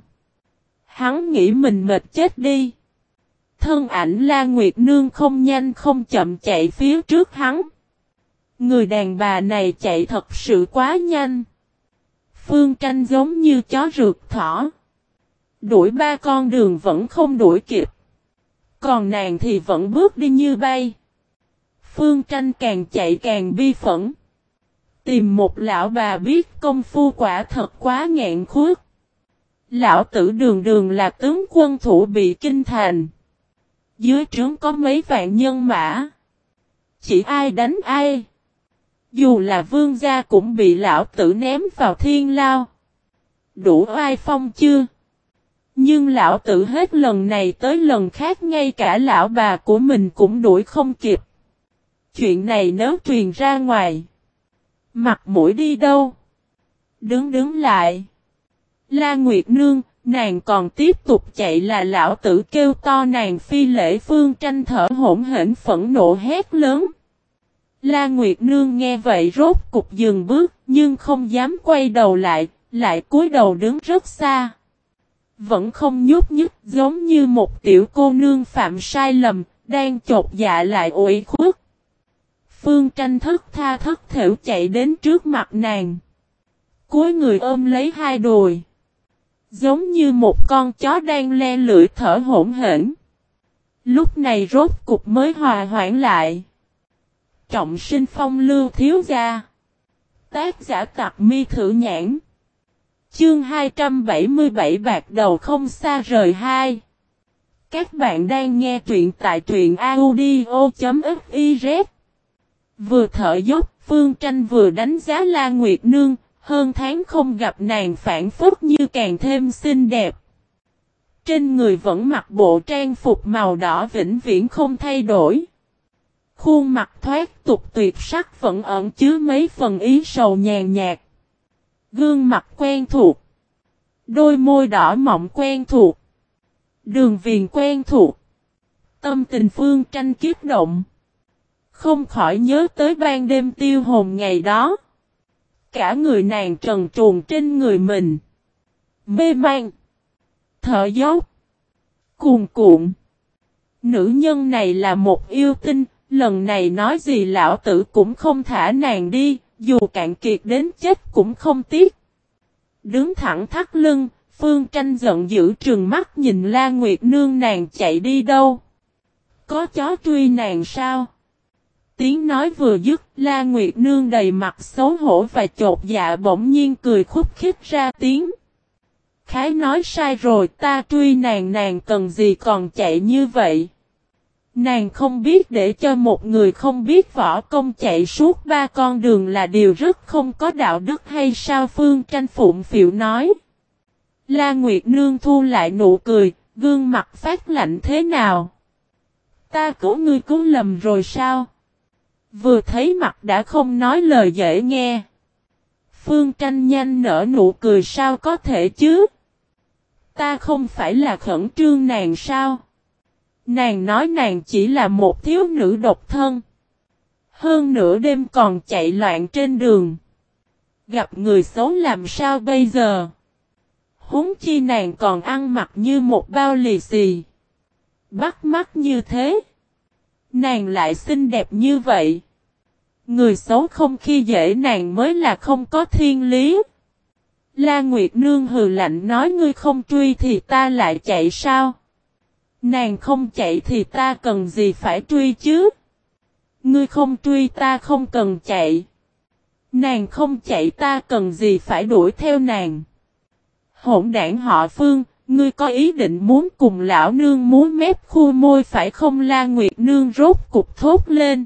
Hắn nghĩ mình mệt chết đi. Thân ảnh La Nguyệt Nương không nhanh không chậm chạy phía trước hắn. Người đàn bà này chạy thật sự quá nhanh. Phương Tranh giống như chó rượt thỏ. Đuổi 3 con đường vẫn không đuổi kịp. Còn nàng thì vẫn bước đi như bay. Phương Tranh càng chạy càng bi phẫn. Tìm một lão bà biết công phu quả thật quá nghẹn khuất. Lão tử đường đường là tướng quân thủ bị kinh thành. Dưới trướng có mấy vạn nhân mã. Chỉ ai đánh ai. Dù là vương gia cũng bị lão tử ném vào thiên lao. Đủ oai phong chưa? Nhưng lão tử hết lần này tới lần khác ngay cả lão bà của mình cũng đuổi không kịp. Chuyện này nếu truyền ra ngoài. Mặt mũi đi đâu? Đứng lại. La Nguyệt Nương, nàng còn tiếp tục chạy là lão tử kêu to nàng phi lễ. Phương Tranh thở hổn hển phẫn nộ hét lớn. La Nguyệt Nương nghe vậy rốt cục dừng bước nhưng không dám quay đầu lại cúi đầu đứng rất xa. Vẫn không nhúc nhích giống như một tiểu cô nương phạm sai lầm, đang chột dạ lại ủy khuất. Phương Tranh thất tha thất thểu chạy đến trước mặt nàng. Cúi người ôm lấy hai đùi. Giống như một con chó đang le lưỡi thở hổn hển. Lúc này rốt cục mới hòa hoãn lại. Trọng Sinh Phong Lưu thiếu gia. Tác giả Tặc Mi Thử Nhãn. Chương 277 bạc đầu không xa rời 2. Các bạn đang nghe truyện tại truyện audio.fiz. Vừa thở dốc, Phương Tranh vừa đánh giá La Nguyệt Nương, hơn tháng không gặp nàng phản phất như càng thêm xinh đẹp. Trên người vẫn mặc bộ trang phục màu đỏ vĩnh viễn không thay đổi. Khuôn mặt thoát tục tuyệt sắc vẫn ẩn chứa mấy phần ý sầu nhàn nhạt. Gương mặt quen thuộc. Đôi môi đỏ mọng quen thuộc. Đường viền quen thuộc. Tâm tình Phương Tranh kiếp động. Không khỏi nhớ tới ban đêm tiêu hồn ngày đó. Cả người nàng trần truồng trên người mình. Mê man. Thở dốc. Cuồn cuộn. Nữ nhân này là một yêu tinh, lần này nói gì lão tử cũng không thả nàng đi, dù cạn kiệt đến chết cũng không tiếc. Đứng thẳng thắt lưng, Phương Tranh giận dữ trừng mắt nhìn La Nguyệt Nương nàng chạy đi đâu. Có chó truy nàng sao? Tiếng nói vừa dứt, La Nguyệt Nương đầy mặt xấu hổ và chột dạ bỗng nhiên cười khúc khích ra tiếng. Khái nói sai rồi, ta truy nàng cần gì còn chạy như vậy. Nàng không biết để cho một người không biết võ công chạy suốt 3 con đường là điều rất không có đạo đức hay sao? Phương Tranh phụng phịu nói. La Nguyệt Nương thu lại nụ cười, gương mặt phát lạnh thế nào? Ta cứu ngươi cứu lầm rồi sao? Vừa thấy mặt đã không nói lời dễ nghe. Phương Tranh nhanh nở nụ cười sao có thể chứ? Ta không phải là khẩn trương nàng sao? Nàng nói nàng chỉ là một thiếu nữ độc thân. Hơn nửa đêm còn chạy loạn trên đường. Gặp người xấu làm sao bây giờ? Huống chi nàng còn ăn mặc như một bao lì xì. Bắt mắt như thế. Nàng lại xinh đẹp như vậy. Người xấu không khi dễ nàng mới là không có thiên lý. La Nguyệt Nương hừ lạnh nói ngươi không truy thì ta lại chạy sao? Nàng không chạy thì ta cần gì phải truy chứ? Ngươi không truy ta không cần chạy. Nàng không chạy ta cần gì phải đuổi theo nàng. Hỗn đảng họ Phương, ngươi có ý định muốn cùng lão nương múa mép khu môi phải không? La Nguyệt Nương rốt cục thốt lên.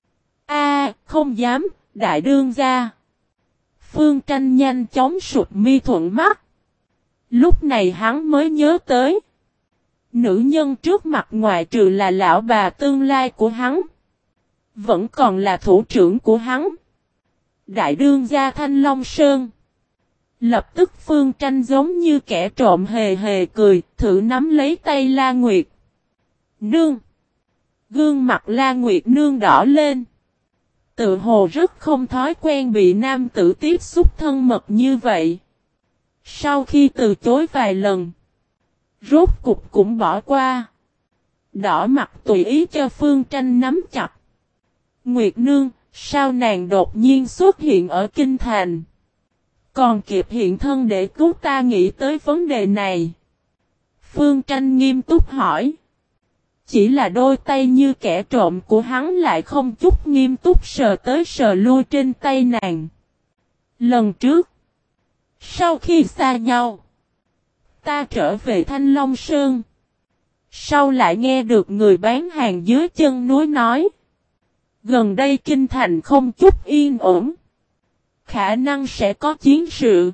Không dám, đại đương gia. Phương Tranh nhanh chóng sụt mi thuận mắt. Lúc này hắn mới nhớ tới. Nữ nhân trước mặt ngoại trừ là lão bà tương lai của hắn. Vẫn còn là thủ trưởng của hắn. Đại đương gia Thanh Long Sơn. Lập tức Phương Tranh giống như kẻ trộm hề hề cười, thử nắm lấy tay La Nguyệt Nương. Gương mặt La Nguyệt Nương đỏ lên. Tự hồ rất không thói quen bị nam tử tiếp xúc thân mật như vậy. Sau khi từ chối vài lần, rốt cục cũng bỏ qua. Đỏ mặt tùy ý cho Phương Tranh nắm chặt. Nguyệt Nương, sao nàng đột nhiên xuất hiện ở Kinh Thành? Còn kịp hiện thân để cứu ta nghĩ tới vấn đề này. Phương Tranh nghiêm túc hỏi. Chỉ là đôi tay như kẻ trộm của hắn lại không chút nghiêm túc sờ tới sờ lui trên tay nàng. Lần trước, sau khi xa nhau, ta trở về Thanh Long Sơn. Sau lại nghe được người bán hàng dưới chân núi nói. Gần đây Kinh Thành không chút yên ổn. Khả năng sẽ có chiến sự.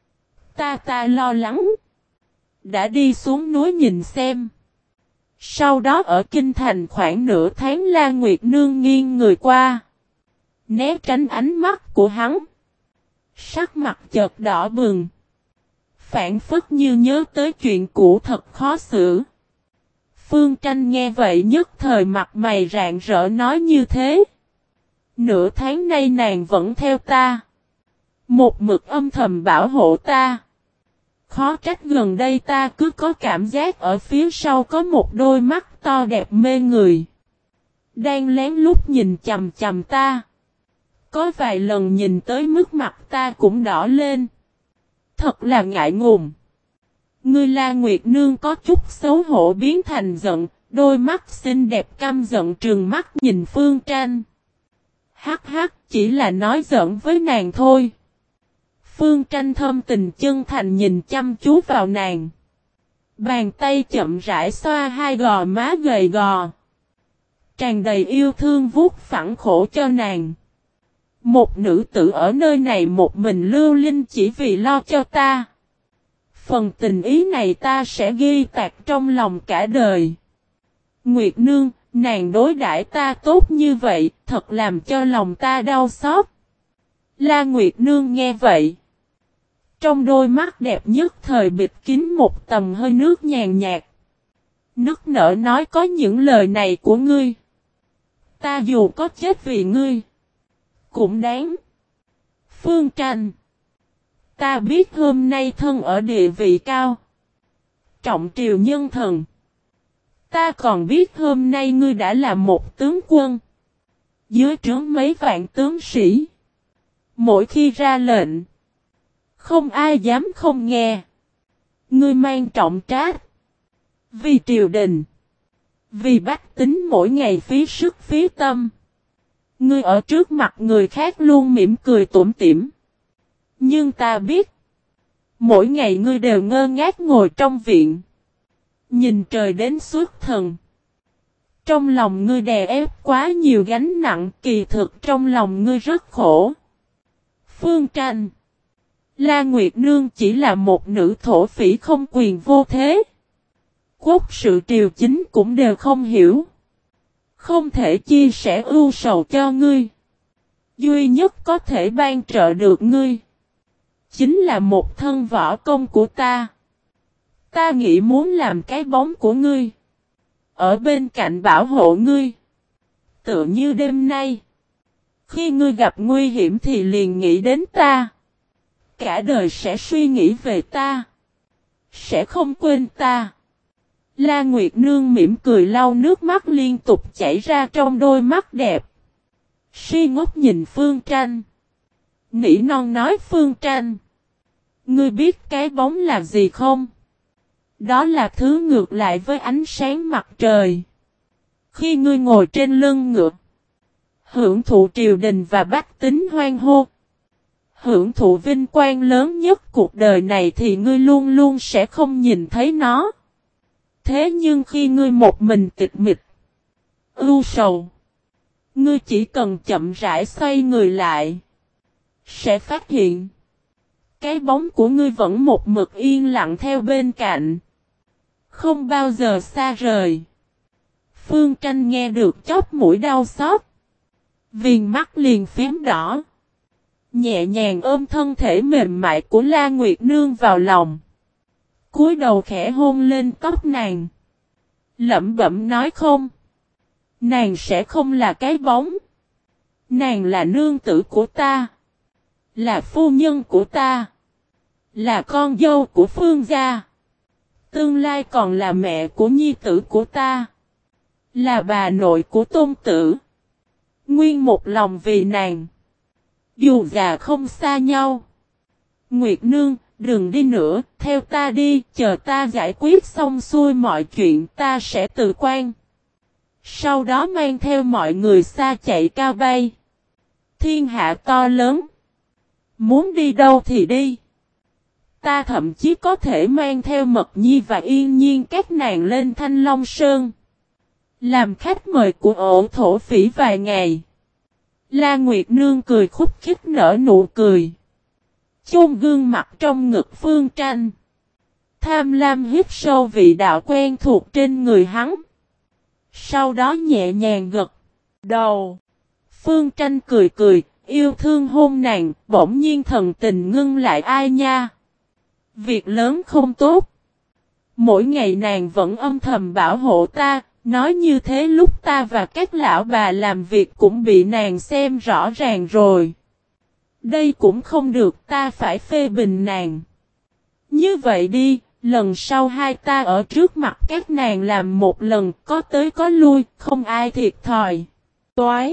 Ta lo lắng. Đã đi xuống núi nhìn xem. Sau đó ở Kinh Thành khoảng nửa tháng La Nguyệt Nương nghiêng người qua. Né tránh ánh mắt của hắn. Sắc mặt chợt đỏ bừng. Phản phất như nhớ tới chuyện cũ thật khó xử. Phương Tranh nghe vậy nhất thời mặt mày rạng rỡ nói như thế. Nửa tháng nay nàng vẫn theo ta. Một mực âm thầm bảo hộ ta. Khó trách gần đây ta cứ có cảm giác ở phía sau có một đôi mắt to đẹp mê người. Đang lén lút nhìn chằm chằm ta. Có vài lần nhìn tới mức mặt ta cũng đỏ lên. Thật là ngại ngùng. Ngươi La Nguyệt Nương có chút xấu hổ biến thành giận, đôi mắt xinh đẹp căm giận trừng mắt nhìn Phương Tranh. Hắc hắc, chỉ là nói giỡn với nàng thôi. Phương Tranh thâm tình chân thành nhìn chăm chú vào nàng. Bàn tay chậm rãi xoa hai gò má gầy gò. Tràn đầy yêu thương vuốt phẳng khổ cho nàng. Một nữ tử ở nơi này một mình lưu linh chỉ vì lo cho ta. Phần tình ý này ta sẽ ghi tạc trong lòng cả đời. Nguyệt Nương, nàng đối đãi ta tốt như vậy, thật làm cho lòng ta đau xót. La Nguyệt Nương nghe vậy. Trong đôi mắt đẹp nhất thời bịt kín một tầng hơi nước nhàn nhạt. Nức nở nói có những lời này của ngươi. Ta dù có chết vì ngươi. Cũng đáng. Phương Tranh. Ta biết hôm nay thân ở địa vị cao. Trọng triều nhân thần. Ta còn biết hôm nay ngươi đã là một tướng quân. Dưới trướng mấy vạn tướng sĩ. Mỗi khi ra lệnh. Không ai dám không nghe. Ngươi mang trọng trách. Vì triều đình. Vì bách tính mỗi ngày phí sức phí tâm. Ngươi ở trước mặt người khác luôn mỉm cười tủm tỉm. Nhưng ta biết. Mỗi ngày ngươi đều ngơ ngác ngồi trong viện. Nhìn trời đến xuất thần. Trong lòng ngươi đè ép quá nhiều gánh nặng, kỳ thực trong lòng ngươi rất khổ. Phương Tranh. La Nguyệt Nương chỉ là một nữ thổ phỉ không quyền vô thế. Quốc sự triều chính cũng đều không hiểu. Không thể chia sẻ ưu sầu cho ngươi. Duy nhất có thể ban trợ được ngươi. Chính là một thân võ công của ta. Ta nghĩ muốn làm cái bóng của ngươi. Ở bên cạnh bảo hộ ngươi. Tựa như đêm nay. Khi ngươi gặp nguy hiểm thì liền nghĩ đến ta. Cả đời sẽ suy nghĩ về ta. Sẽ không quên ta. La Nguyệt Nương mỉm cười lau nước mắt liên tục chảy ra trong đôi mắt đẹp. Si ngốc nhìn Phương Tranh. Nỉ non nói Phương Tranh. Ngươi biết cái bóng là gì không? Đó là thứ ngược lại với ánh sáng mặt trời. Khi ngươi ngồi trên lưng ngựa. Hưởng thụ triều đình và bách tính hoan hô. Hưởng thụ vinh quang lớn nhất cuộc đời này thì ngươi luôn luôn sẽ không nhìn thấy nó. Thế nhưng khi ngươi một mình tịch mịch, ưu sầu, ngươi chỉ cần chậm rãi xoay người lại, sẽ phát hiện, cái bóng của ngươi vẫn một mực yên lặng theo bên cạnh, không bao giờ xa rời. Phương Tranh nghe được chóp mũi đau xót, viền mắt liền phím đỏ, nhẹ nhàng ôm thân thể mềm mại của La Nguyệt Nương vào lòng. Cúi đầu khẽ hôn lên tóc nàng. Lẩm bẩm nói không. Nàng sẽ không là cái bóng. Nàng là nương tử của ta. Là phu nhân của ta. Là con dâu của Phương gia. Tương lai còn là mẹ của nhi tử của ta. Là bà nội của Tôn tử. Nguyên một lòng vì nàng. Dù già không xa nhau. Nguyệt Nương, đừng đi nữa, theo ta đi, chờ ta giải quyết xong xuôi mọi chuyện ta sẽ từ quan. Sau đó mang theo mọi người xa chạy cao bay. Thiên hạ to lớn. Muốn đi đâu thì đi. Ta thậm chí có thể mang theo Mật Nhi và Yên Nhiên các nàng lên Thanh Long Sơn. Làm khách mời của ổ thổ phỉ vài ngày. La Nguyệt Nương cười khúc khích nở nụ cười. Chôn gương mặt trong ngực Phương Tranh. Tham lam hít sâu vị đạo quen thuộc trên người hắn. Sau đó nhẹ nhàng gật đầu. Phương Tranh cười cười, yêu thương hôn nàng, bỗng nhiên thần tình ngưng lại ai nha. Việc lớn không tốt. Mỗi ngày nàng vẫn âm thầm bảo hộ ta, nói như thế lúc ta và các lão bà làm việc cũng bị nàng xem rõ ràng rồi. Đây cũng không được, ta phải phê bình nàng. Như vậy đi, lần sau hai ta ở trước mặt các nàng làm một lần, có tới có lui, không ai thiệt thòi. Toái!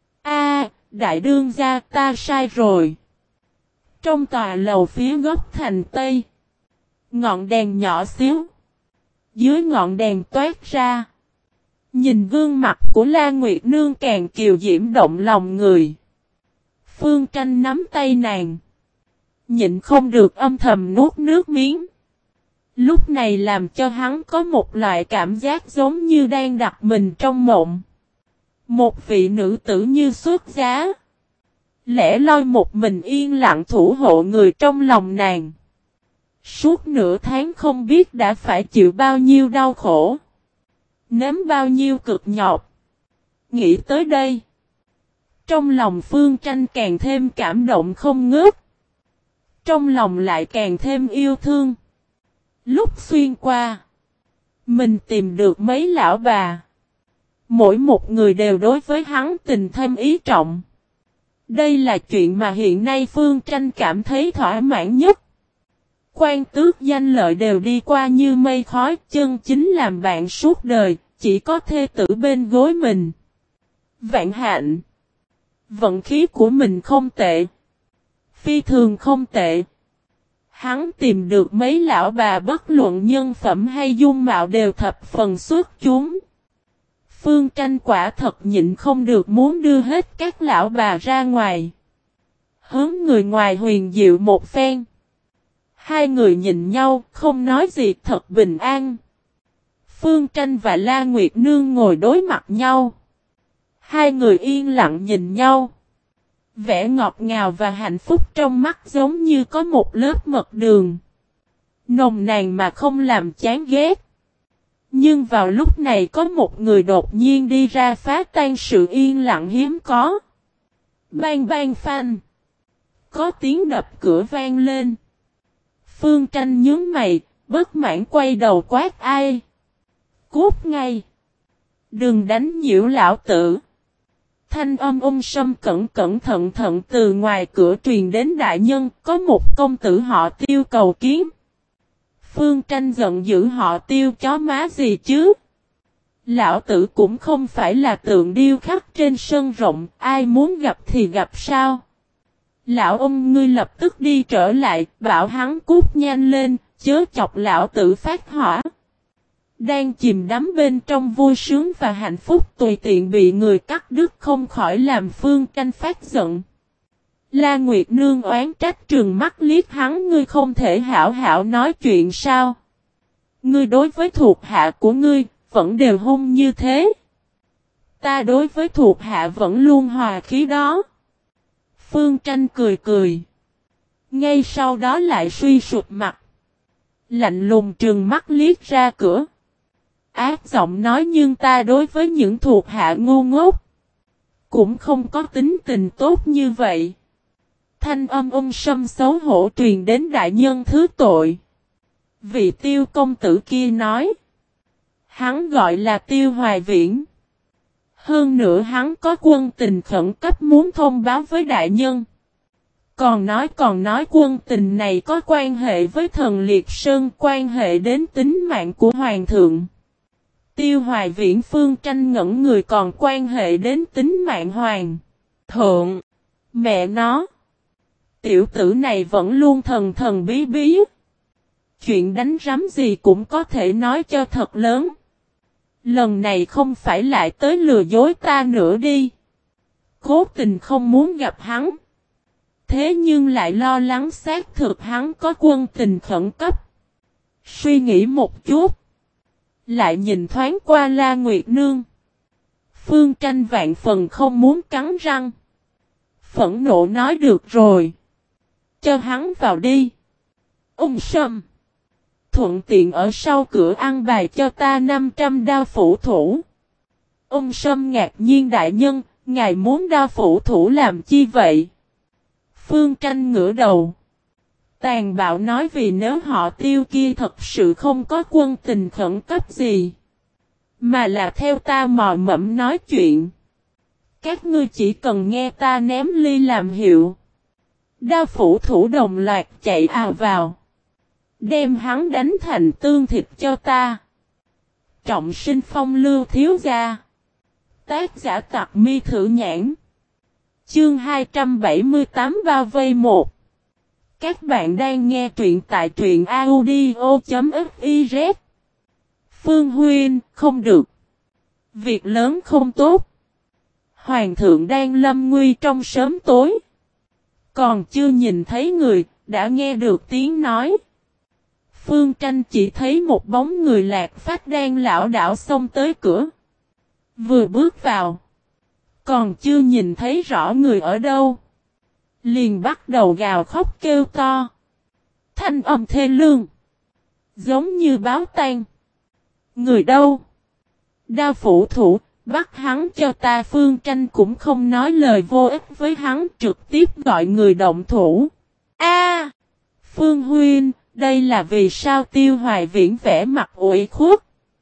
Đại đương gia, ta sai rồi. Trong tòa lầu phía góc thành Tây, ngọn đèn nhỏ xíu. Dưới ngọn đèn toát ra. Nhìn gương mặt của La Nguyệt Nương càng kiều diễm động lòng người. Phương Tranh nắm tay nàng. Nhịn không được âm thầm nuốt nước miếng. Lúc này làm cho hắn có một loại cảm giác giống như đang đặt mình trong mộng. Một vị nữ tử như xuất giá. Lẻ loi một mình yên lặng thủ hộ người trong lòng nàng. Suốt nửa tháng không biết đã phải chịu bao nhiêu đau khổ. Nếm bao nhiêu cực nhọc. Nghĩ tới đây. Trong lòng Phương Tranh càng thêm cảm động không ngớt. Trong lòng lại càng thêm yêu thương. Lúc xuyên qua. Mình tìm được mấy lão bà. Mỗi một người đều đối với hắn tình thêm ý trọng. Đây là chuyện mà hiện nay Phương Tranh cảm thấy thỏa mãn nhất. Quan tước danh lợi đều đi qua như mây khói, chân chính làm bạn suốt đời, chỉ có thê tử bên gối mình. Vạn hạnh. Vận khí của mình không tệ. Phi thường không tệ. Hắn tìm được mấy lão bà bất luận nhân phẩm hay dung mạo đều thập phần xuất chúng. Phương Tranh quả thật nhịn không được muốn đưa hết các lão bà ra ngoài. Hướng người ngoài huyền diệu một phen. Hai người nhìn nhau, không nói gì, thật bình an. Phương Tranh và La Nguyệt Nương ngồi đối mặt nhau. Hai người yên lặng nhìn nhau. Vẻ ngọt ngào và hạnh phúc trong mắt giống như có một lớp mật đường. Nồng nàn mà không làm chán ghét. Nhưng vào lúc này có một người đột nhiên đi ra phá tan sự yên lặng hiếm có. Bang bang phanh. Có tiếng đập cửa vang lên. Phương Tranh nhướng mày, bất mãn quay đầu quát ai. Cút ngay. Đừng đánh nhiễu lão tử. Thanh âm sâm cẩn cẩn thận thận từ ngoài cửa truyền đến đại nhân, có một công tử họ Tiêu cầu kiến. Phương Tranh giận dữ, họ Tiêu chó má gì chứ? Lão tử cũng không phải là tượng điêu khắc trên sân rộng, ai muốn gặp thì gặp sao? Lão ông ngươi lập tức đi trở lại, bảo hắn cút nhanh lên, chớ chọc lão tử phát hỏa. Đang chìm đắm bên trong vui sướng và hạnh phúc tùy tiện bị người cắt đứt không khỏi làm Phương Tranh phát giận. La Nguyệt Nương oán trách trừng mắt liếc hắn, ngươi không thể hảo hảo nói chuyện sao? Ngươi đối với thuộc hạ của ngươi, vẫn đều hung như thế. Ta đối với thuộc hạ vẫn luôn hòa khí đó. Phương Tranh cười cười. Ngay sau đó lại suy sụp mặt. Lạnh lùng trừng mắt liếc ra cửa. Ác giọng nói, nhưng ta đối với những thuộc hạ ngu ngốc cũng không có tính tình tốt như vậy. Thanh âm sâm xấu hổ truyền đến đại nhân thứ tội. Vị Tiêu công tử kia nói. Hắn gọi là Tiêu Hoài Viễn. Hơn nữa hắn có quân tình khẩn cấp muốn thông báo với đại nhân. Còn nói quân tình này có quan hệ với thần Liệt Sơn, quan hệ đến tính mạng của hoàng thượng. Tiêu Hoài Viễn Phương Tranh ngẩn người, còn quan hệ đến tính mạng hoàng thượng. Mẹ nó. Tiểu tử này vẫn luôn thần thần bí bí. Chuyện đánh rắm gì cũng có thể nói cho thật lớn. Lần này không phải lại tới lừa dối ta nữa đi. Cố tình không muốn gặp hắn. Thế nhưng lại lo lắng xác thực hắn có quân tình khẩn cấp. Suy nghĩ một chút. Lại nhìn thoáng qua La Nguyệt Nương. Phương Tranh vạn phần không muốn cắn răng. Phẫn nộ nói được rồi. Cho hắn vào đi. Sâm. Thuận tiện ở sau cửa ăn bài cho ta 500 đao phủ thủ. Sâm ngạc nhiên, đại nhân, ngài muốn đao phủ thủ làm chi vậy? Phương Tranh ngửa đầu. Tàn bạo nói, vì nếu họ Tiêu kia thật sự không có quân tình khẩn cấp gì, mà là theo ta mò mẫm nói chuyện, các ngươi chỉ cần nghe ta ném ly làm hiệu. Đao phủ thủ đồng loạt chạy ào vào. Đem hắn đánh thành tương thịt cho ta. Trọng sinh phong lưu thiếu gia. Tác giả Tặc Mi Thử Nhãn. Chương 278 bao vây 1. Các bạn đang nghe truyện tại truyện audio.fiz. Phương Huynh, không được. Việc lớn không tốt. Hoàng thượng đang lâm nguy trong sớm tối. Còn chưa nhìn thấy người, đã nghe được tiếng nói. Phương Tranh chỉ thấy một bóng người lạc phách đang lảo đảo xông tới cửa. Vừa bước vào, còn chưa nhìn thấy rõ người ở đâu, liền bắt đầu gào khóc kêu to. Thanh âm thê lương, giống như báo tang. Người đâu? Đao phủ thủ, bắt hắn cho ta. Phương Tranh cũng không nói lời vô ích với hắn, trực tiếp gọi người động thủ. A, Phương Huynh, đây là vì sao? Tiêu Hoài Viễn vẻ mặt ủy khuất.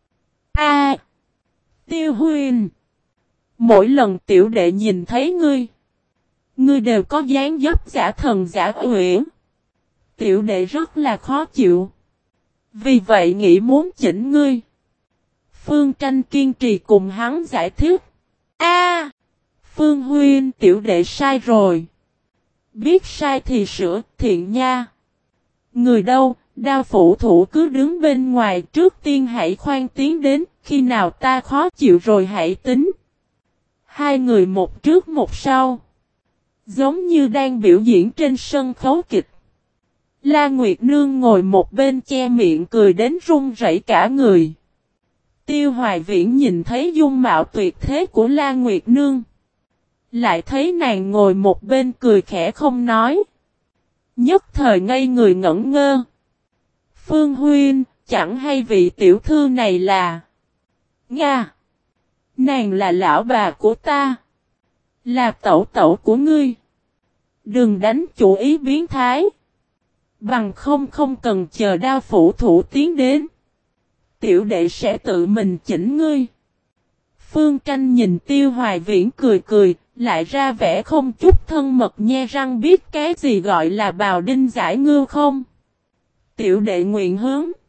A, Tiêu Huynh, mỗi lần tiểu đệ nhìn thấy ngươi, Ngươi đều có dáng dấp giả thần giả uyển. Tiểu đệ rất là khó chịu. Vì vậy nghĩ muốn chỉnh ngươi. Phương Tranh kiên trì cùng hắn giải thích. A, Phương huynh, tiểu đệ sai rồi. Biết sai thì sửa, thiện nha. Người đâu, Đao phủ thủ cứ đứng bên ngoài, trước tiên hãy khoan tiến đến, khi nào ta khó chịu rồi hãy tính. Hai người một trước một sau. Giống như đang biểu diễn trên sân khấu kịch. La Nguyệt Nương ngồi một bên che miệng cười đến run rẩy cả người. Tiêu Hoài Viễn nhìn thấy dung mạo tuyệt thế của La Nguyệt Nương. Lại thấy nàng ngồi một bên cười khẽ không nói. Nhất thời ngây người ngẩn ngơ. Phương huynh, chẳng hay vị tiểu thư này là... Nga! Nàng là lão bà của ta. Là tẩu tẩu của ngươi. Đừng đánh chủ ý biến thái. Bằng không cần chờ Đao phủ thủ tiến đến. Tiểu đệ sẽ tự mình chỉnh ngươi. Phương Tranh nhìn Tiêu Hoài Viễn cười cười, lại ra vẻ không chút thân mật nhe răng, biết cái gì gọi là bào đinh giải ngưu không? Tiểu đệ nguyện hướng.